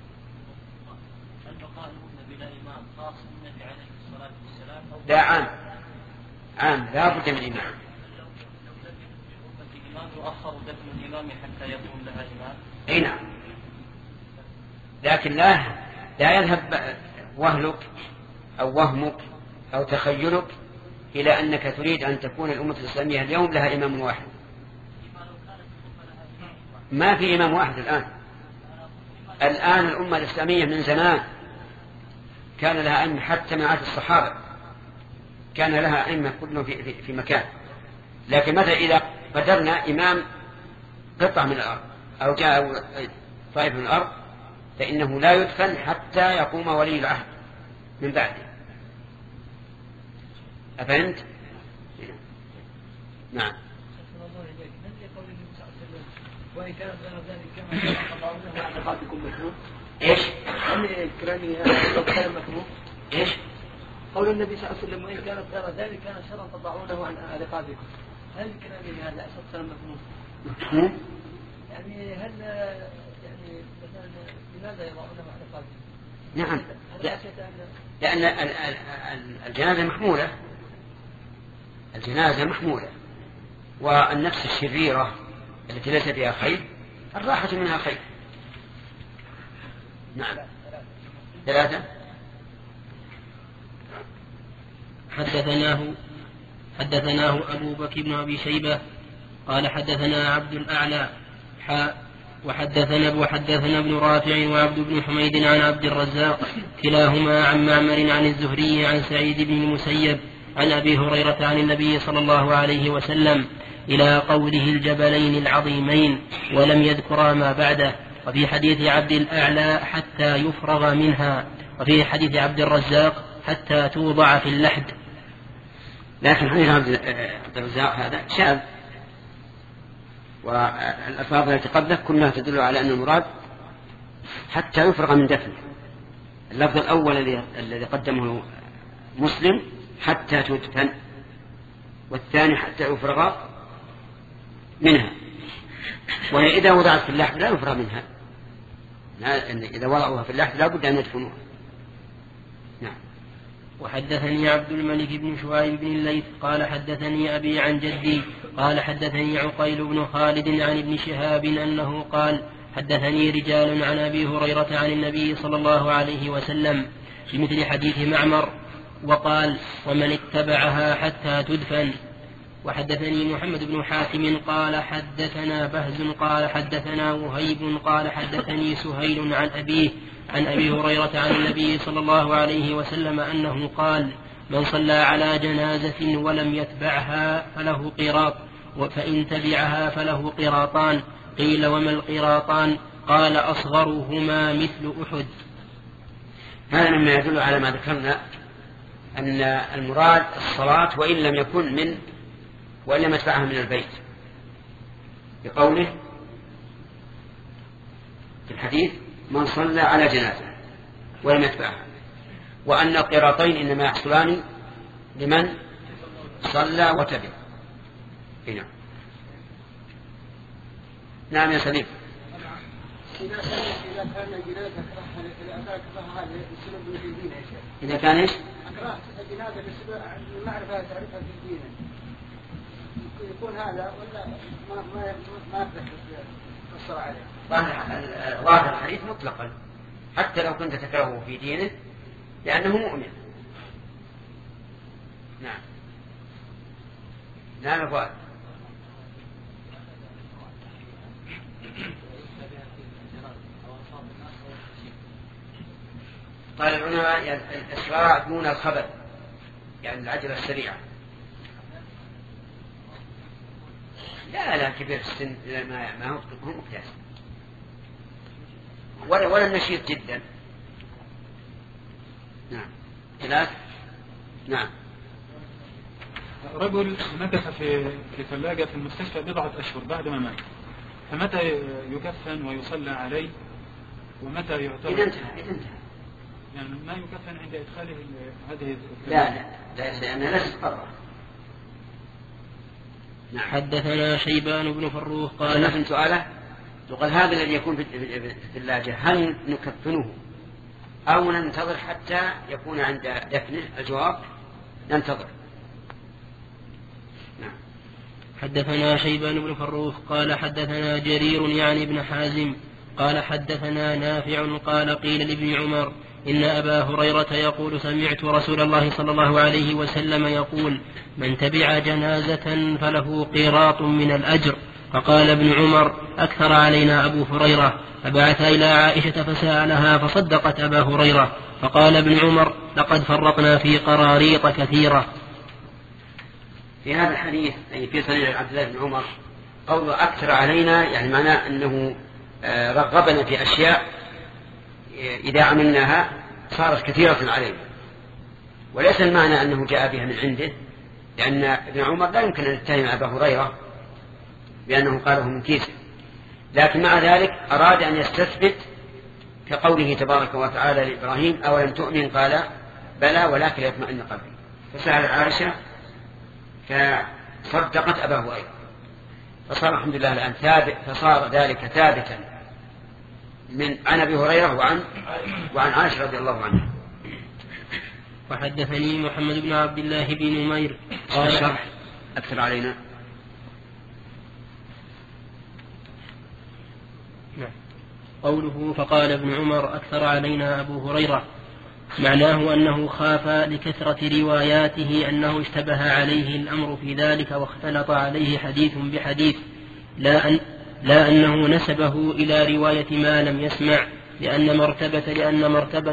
لا، عام لا بد من إمام. يؤخر دفن الإمام حتى يكون لها إمام. أي نعم، لكن لا يذهب وهلك أو وهمك أو تخيلك إلى أنك تريد أن تكون الأمة الإسلامية اليوم لها إمام واحد. ما في إمام واحد الآن الأمة الإسلامية من زمان كان لها أئمة، حتى مع الصحابة كان لها أئمة كلهم في مكان. لكن متى إذا قدرنا إمام قطعة من الأرض أو جاء طائف من الأرض فإنه لا يدفن حتى يقوم ولي العهد من بعده. أفهمت؟ نعم. وإن كانت غير ذلك كما قطعونه عن رقابكم مكروه. إيش؟ إيش؟ قول النبي صلى الله عليه وسلم: وإن كانت غير ذلك كان شرا تضعونه عن رقابكم. هل الكلام هذا أسد سلام مفهوم؟ يعني هل يعني مثلا لماذا يضعونه عن رقابكم؟ نعم، لأن الجنازة محمولة، والنفس الشريرة التي ليس فيها خير الراحة منها خير. نعم. 3. حدثناه أبو بكر بن أبي شيبة قال حدثنا عبد الأعلى وحدثنا ابن رافع وعبد بن حميد عن عبد الرزاق كلاهما عن معمر عن الزهري عن سعيد بن المسيب عن أبي هريرة عن النبي صلى الله عليه وسلم إلى قوله الجبلين العظيمين ولم يذكر ما بعده. وفي حديث عبد الأعلى حتى يفرغ منها، وفي حديث عبد الرزاق حتى توضع في اللحد. لكن حديث عبد الرزاق هذا شاذ، والألفاظ التي قبله كلها تدل على أن المراد حتى يفرغ من دفنه. اللفظ الأول الذي قدمه مسلم حتى تدفن، والثاني حتى يفرغ منها. وهي إذا وضعت في اللحد لا يفرغ منها، إذا وضعوها في اللحد لا بد أن يدفنوها. نعم. وحدثني عبد الملك بن شعيب بن الليث قال حدثني أبي عن جدي قال حدثني عقيل بن خالد عن ابن شهاب أنه قال حدثني رجال عن أبي هريرة عن النبي صلى الله عليه وسلم بمثل حديث معمر وقال ومن اتبعها حتى تدفن. وحدثني محمد بن حاتم قال حدثنا بهز قال حدثنا وهيب قال حدثني سهيل عن أبيه عن أبي هريرة عن النبي صلى الله عليه وسلم أنه قال من صلى على جنازة ولم يتبعها فله قيراط فإن تبعها فله قيراطان. قيل وما القيراطان؟ قال أصغرهما مثل أحد. هذا مما يدل على ما ذكرنا أن المراد الصلاة وإن لم يتبعها من البيت، بقوله في الحديث من صلى على جنازة ولم يتبعها، وأن القيراطين إنما يحصلان لمن صلى وتبع. هنا نعم يا سليم. إذا كان إيش؟ أكره الجنازة بالسبب المعرفة تعرفها في الدين، يكون هذا ولا ما يفسر عليه؟ ظاهر الحديث مطلقا حتى لو كنت تكرهه في دينه لأنه مؤمن. نعم نعم فؤاد. قال العلماء الإسراع دون الخبر، يعني العجلة السريعة. لا كبير السن ما هو مقياس ولا النشيط جدا. نعم ثلاث. نعم. رجل مكث في ثلاجة في المستشفى بضعة أشهر بعد ما مات، فمتى يكفن ويصلى عليه ومتى يعتبر؟ إذا انتهى يعني ما يكفن عند إدخاله هذه لا لأنها ليست قبر. نعم. حدثنا شيبان بن فروخ قال نفهم سؤاله وقال هذا الذي يكون في الثلاجة هل نكفنه أو ننتظر حتى يكون عند دفنه؟ الجواب ننتظر. نعم. حدثنا شيبان بن فروخ قال حدثنا جرير يعني ابن حازم قال حدثنا نافع قال قيل لابن عمر إن أبا هريرة يقول سمعت رسول الله صلى الله عليه وسلم يقول من تبع جنازة فله قيراط من الأجر. فقال ابن عمر أكثر علينا أبو هريرة، فبعث إلى عائشة فسألها فصدقت أبا هريرة. فقال ابن عمر لقد فرطنا في قراريط كثيرة. في هذا الحديث أي في صحيح عبد الله بن عمر قول أكثر علينا يعني معناه أنه رغبنا في أشياء إذا عملناها صارت كثيرة علينا، وليس المعنى أنه جاء بها من عنده، لأن ابن عمر لا يمكن أن يتهم أبا هريرة بأنه قاله من كيسه، لكن مع ذلك أراد أن يستثبت كقوله تبارك وتعالى لإبراهيم أولم تؤمن قال بلى ولكن يطمئن قلبي، فسأل عائشة فصدقت أبا هريرة، فصار الحمد لله الآن ثابت، فصار ذلك ثابتا عن أبي هريرة وعن عائشة رضي الله عنها. وحدثني محمد بن عبد الله بن نمير قال الشرح أكثر علينا. قوله فقال ابن عمر أكثر علينا أبو هريرة معناه أنه خاف لكثرة رواياته أنه اشتبه عليه الأمر في ذلك واختلط عليه حديث بحديث، لا أنه نسبه إلى رواية ما لم يسمع، لأن مرتبة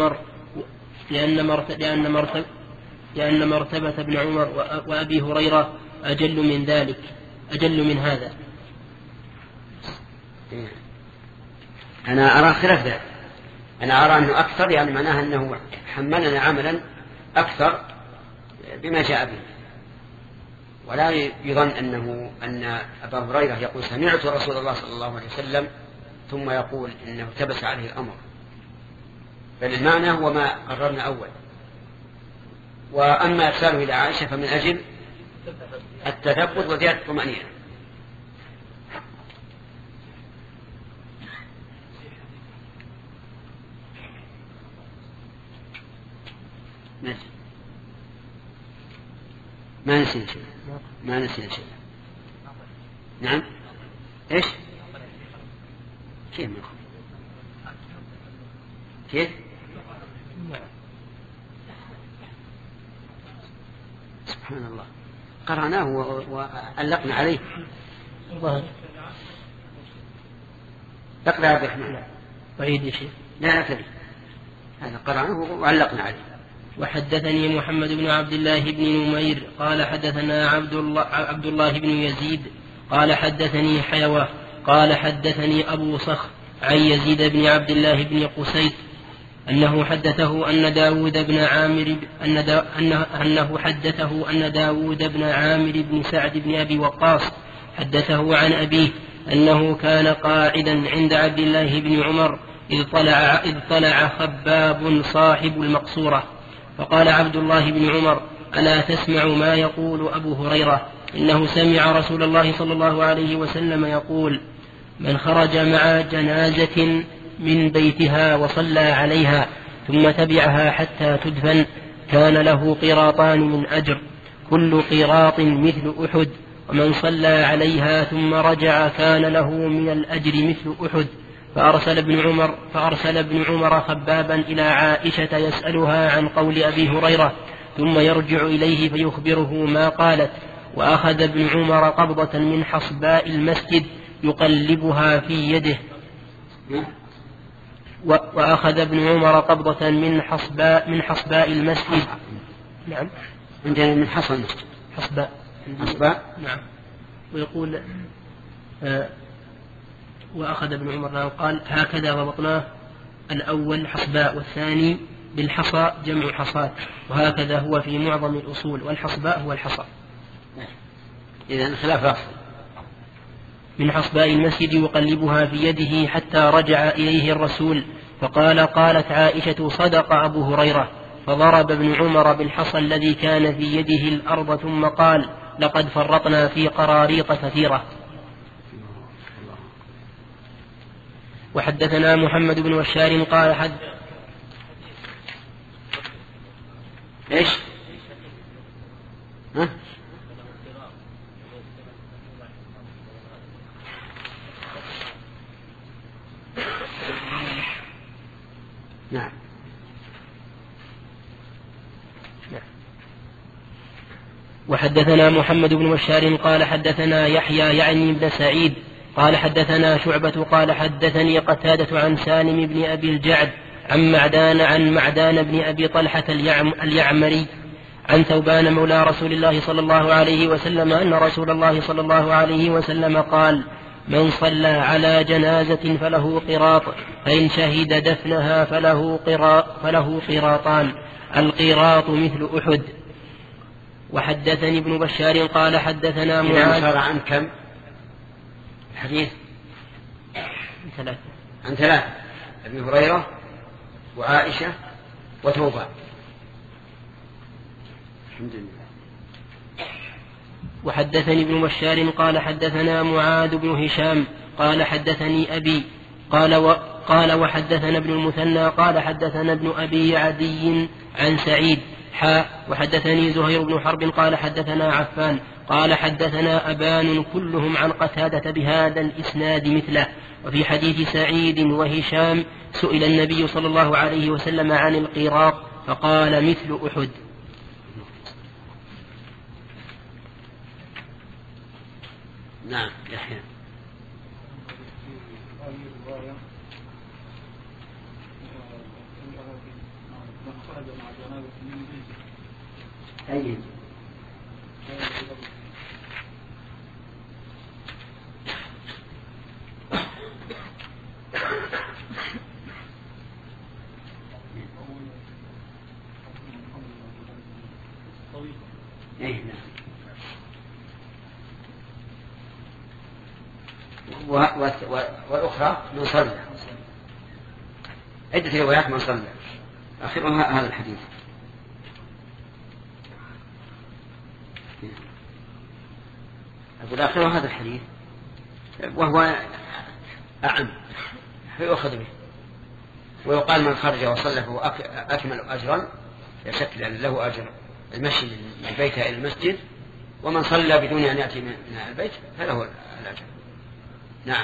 ابن عمر وأبي هريرة أجل من هذا. أنا أرى خلاف ذلك، أنا أرى أنه أكثر يعني معناها أنه حملنا عملا أكثر بما جاء به، ولا يظن أن أبا هريرة يقول سمعت رسول الله صلى الله عليه وسلم ثم يقول إنه التبس عليه الأمر، بل المعنى هو ما قررنا أول. وأما إرساله إلى عائشة فمن أجل التثبت وزيادة الطمأنينة. ماشي. ما نسينا شيء. ما نسينا شيء. نعم. إيش؟ كيف ما يخرج؟ كيف؟ سبحان الله، قرأناه وعلقنا عليه. اقرأ عبد الرحمن. وعيد يا شيخ. لا أكري، هذا قرأناه وعلقنا عليه. وحدثني محمد بن عبد الله بن نمير قال حدثنا عبد الله بن يزيد قال حدثني حيوة قال حدثني أبو صخر عن يزيد بن عبد الله بن قسيط أنه حدثه أن داود بن عامر أنه حدثه أن داود بن عامر بن سعد بن أبي وقاص حدثه عن أبيه أنه كان قاعدا عند عبد الله بن عمر إذ طلع خباب صاحب المقصورة، فقال عبد الله بن عمر: ألا تسمع ما يقول أبو هريرة؟ إنه سمع رسول الله صلى الله عليه وسلم يقول: من خرج مع جنازة من بيتها وصلى عليها ثم تبعها حتى تدفن كان له قيراطان من أجر، كل قيراط مثل أحد، ومن صلى عليها ثم رجع كان له من الأجر مثل أحد. فأرسل ابن عمر خبابا إلى عائشة يسألها عن قول أبي هريرة، ثم يرجع إليه فيخبره ما قالت. وأخذ ابن عمر قبضة من حصباء المسجد يقلبها في يده. وأخذ ابن عمر قبضة من حصباء المسجد. نعم. عندنا من حصى المسجد. حصباء. نعم. ويقول وأخذ ابن عمر قال: هكذا ربطناه، الأول حصباء والثاني بالحصى جمع حصاة، وهكذا هو في معظم الأصول، والحصباء هو الحصى. إذن خلاف أصل. من حصباء المسجد يقلبها في يده حتى رجع إليه الرسول فقال: قالت عائشة: صدق أبو هريرة. فضرب ابن عمر بالحصى الذي كان في يده الأرض ثم قال: لقد فرطنا في قراريط كثيرة. وحدثنا محمد بن بشار قال إيش؟ ها؟ نعم. وحدثنا محمد بن بشار قال حدثنا يحيى يعني بن سعيد قال حدثنا شعبة قال حدثني قتادة عن سالم بن أبي الجعد عن معدان بن أبي طلحة اليعمري عن ثوبان مولى رسول الله صلى الله عليه وسلم أن رسول الله صلى الله عليه وسلم قال: من صلى على جنازة فله قراط، فإن شهد دفنها فله قراطان، القراط مثل أحد. وحدثني ابن بشار قال حدثنا معاذ. صار عن كم الحديث؟ عن ثلاثة: أبي هريرة وعائشة وثوبان. الحمد لله. وحدثني ابن بشار قال حدثنا معاذ بن هشام قال حدثني أبي قال وحدثنا ابن المثنى قال حدثنا ابن أبي عدي عن سعيد وحدثني زهير بن حرب قال حدثنا عفان قال حدثنا أبان كلهم عن قتادة بهذا الإسناد مثله. وفي حديث سعيد وهشام سئل النبي صلى الله عليه وسلم عن القراط فقال: مثل أحد. نعم. يحيى. أي والأخرى من صلى. عدة روايات من صلى، آخرها هذا الحديث. أقول آخرها هذا الحديث وهو أعم فيؤخذ به، ويقال: من خرج وصلى فهو أكمل أجرا، يشكل له أجر المشي من بيته إلى المسجد ومن صلى بدون أن يأتي من البيت فله الأجر. نعم.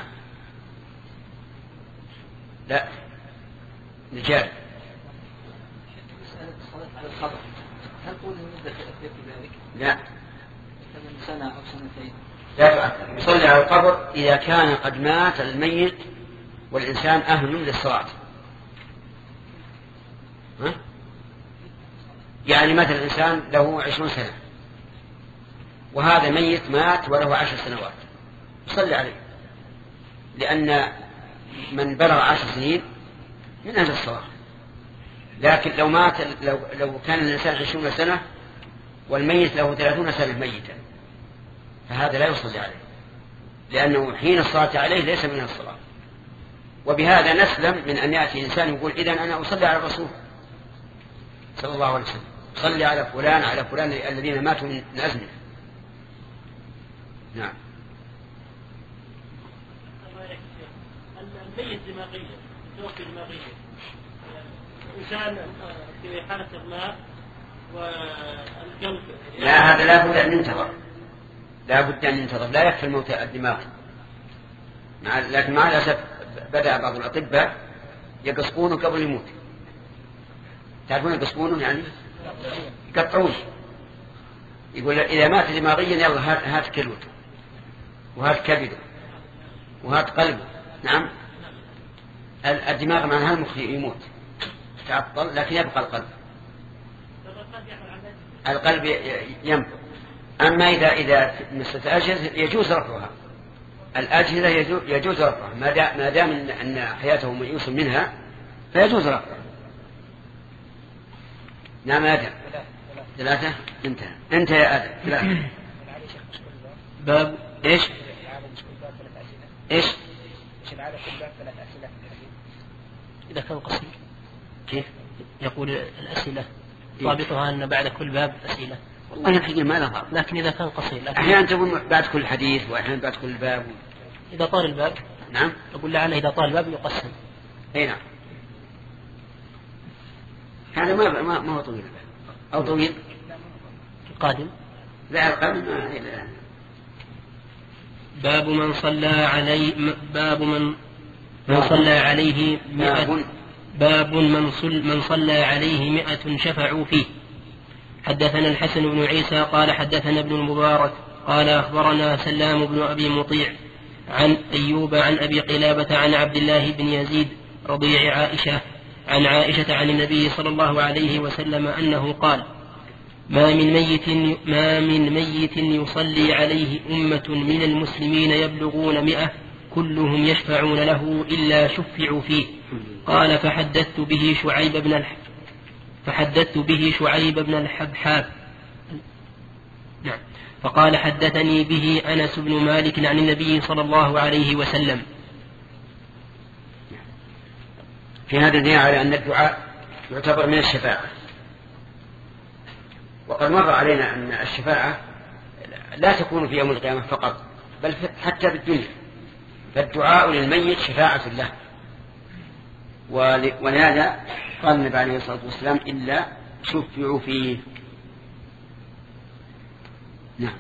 لا رجال. الصلاة على الخبر هل قوله مدة تأثير بذلك؟ لا. 8 سنة أو سنتين. لا تؤثر. يصلي على القبر إذا كان قد مات الميت والإنسان أهل للصلاة. يعني مثل الإنسان له 20 سنة وهذا ميت مات وله 10 سنوات يصلي عليه، لأن من بلغ 10 سنين من أهل الصلاة. لكن لو مات لو كان الإنسان 20 سنة والميت له 30 سنة ميتا فهذا لا يصلي عليه، لأنه حين الصلاة عليه ليس من الصلاة. وبهذا نسلم من أن يأتي إنسان يقول إذن أنا أصلي على الرسول صلى الله عليه وسلم، صلي على فلان الذين ماتوا من أزمنة. نعم. الميت دماغيا، توفي دماغيا، إنسان في حالة إغماء والقلب. لا، هذا لا بد أن ينتظر، لا يكفي الموت الدماغي. لكن مع الأسف بدأ بعض الأطباء يقصقونه قبل يموت. تعرفون يقصقونه يعني يقطعون، يقول إذا مات دماغيا يلا هات كلوته وهات كبده وهات قلبه. نعم. الدماغ معناها المخ يموت تعطل، لكن يبقى القلب ينبض. أما إذا مست أجهزة يجوز رفعها، الأجهزة يجوز رفعها ما دام أن حياته ميؤوس منها فيجوز رفعها. نعم يا آدم. 3 انت يا آدم 3. باب إيش إذا كان قصير. كيف يقول الأسئلة ضابطها أن بعد كل باب أسئلة. والله الحقيقة ما لها ضابط، لكن إذا كان قصير أحيانا تقول بعد كل حديث وأحيانا بعد كل باب. إذا طال الباب. نعم. أقول لعله إذا طال الباب يقسم. أي نعم. هذا ما هو طويل أو طويل. القادم. لا القادم باب من صلى عليه صلى عليه 100. باب من صلى عليه 100 شفعوا فيه. حدثنا الحسن بن عيسى قال حدثنا ابن المبارك قال أخبرنا سلام بن أبي مطيع عن أيوب عن أبي قلابة عن عبد الله بن يزيد رضيع عائشة عن عائشة عن النبي صلى الله عليه وسلم أنه قال: ما من ميت يصلي عليه أمة من المسلمين يبلغون 100 كلهم يشفعون له إلا شفعوا فيه. قال فحدثت به شعيب بن الحبحاب. نعم. فقال حدثني به أنس بن مالك عن النبي صلى الله عليه وسلم. في هذا الدليل على أن الدعاء يعتبر من الشفاعة. وقد مر علينا أن الشفاعة لا تكون في يوم القيامة فقط بل حتى بالدنيا، فالدعاء للميت شفاعة له. ولهذا قال النبي عليه الصلاة والسلام إلا شفعوا فيه. نعم.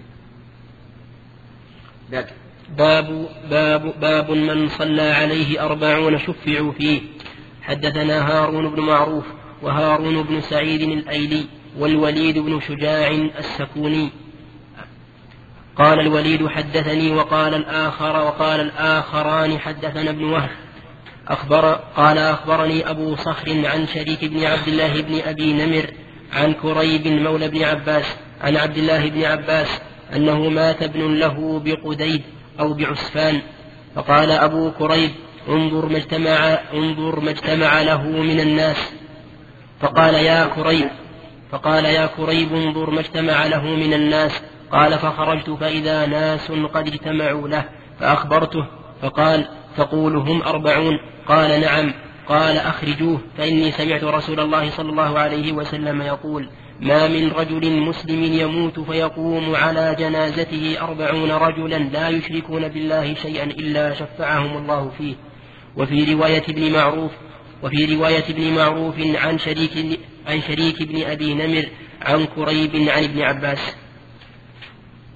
باب من صلى عليه 40 شفعوا فيه. حدثنا هارون بن معروف وهارون بن سعيد الأيلي والوليد بن شجاع السكوني. قال الوليد حدثني وقال الآخران حدثنا ابن وهب قال أخبرني أبو صخر عن شريك بن عبد الله بن أبي نمر عن كريب مولى بن عباس عن عبد الله بن عباس أنه مات ابن له بقديد أو بعسفان. فقال أبو كريب: انظر ما اجتمع له من الناس. فقال يا كريب انظر ما اجتمع له من الناس. قال فخرجت فإذا ناس قد اجتمعوا له فأخبرته فقال: تقول هم 40؟ قال: نعم. قال: أخرجوه فإني سمعت رسول الله صلى الله عليه وسلم يقول: ما من رجل مسلم يموت فيقوم على جنازته 40 رجلا لا يشركون بالله شيئا إلا شفعهم الله فيه. وفي رواية ابن معروف عن شريك بن أبي نمر عن كريب عن ابن عباس.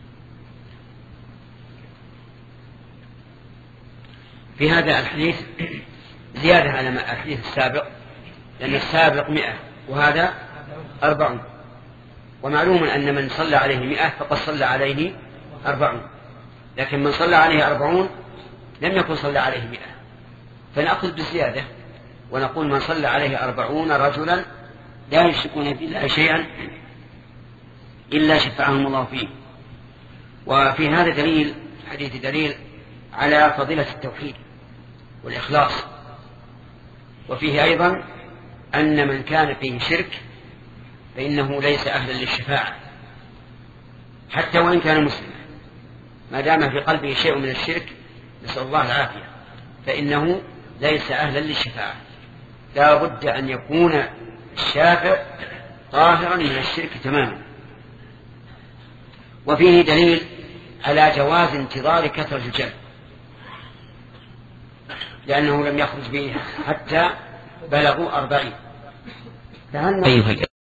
في هذا الحديث زيادة على الحديث السابق، لأن السابق 100 وهذا 40، ومعلوم أن من صلى عليه 100 فقد صلى عليه 40، لكن من صلى عليه 40 لم يكن صلى عليه 100، فنأخذ بالزيادة ونقول من صلى عليه 40 رجلا لا يشركون بالله شيئا إلا شفعهم الله فيه. وفي هذا دليل حديث دليل على فضيلة التوحيد والإخلاص، وفيه أيضا أن من كان فيه شرك فإنه ليس أهلا للشفاعة حتى وإن كان مسلما، ما دام في قلبه شيء من الشرك نسأل الله العافية فإنه ليس أهلا للشفاعة. لا بد أن يكون الشافع طاهرا من الشرك تماما. وفيه دليل على جواز انتظار كثرة الجلب، لأنه لم يخرج به حتى بلغوا 40.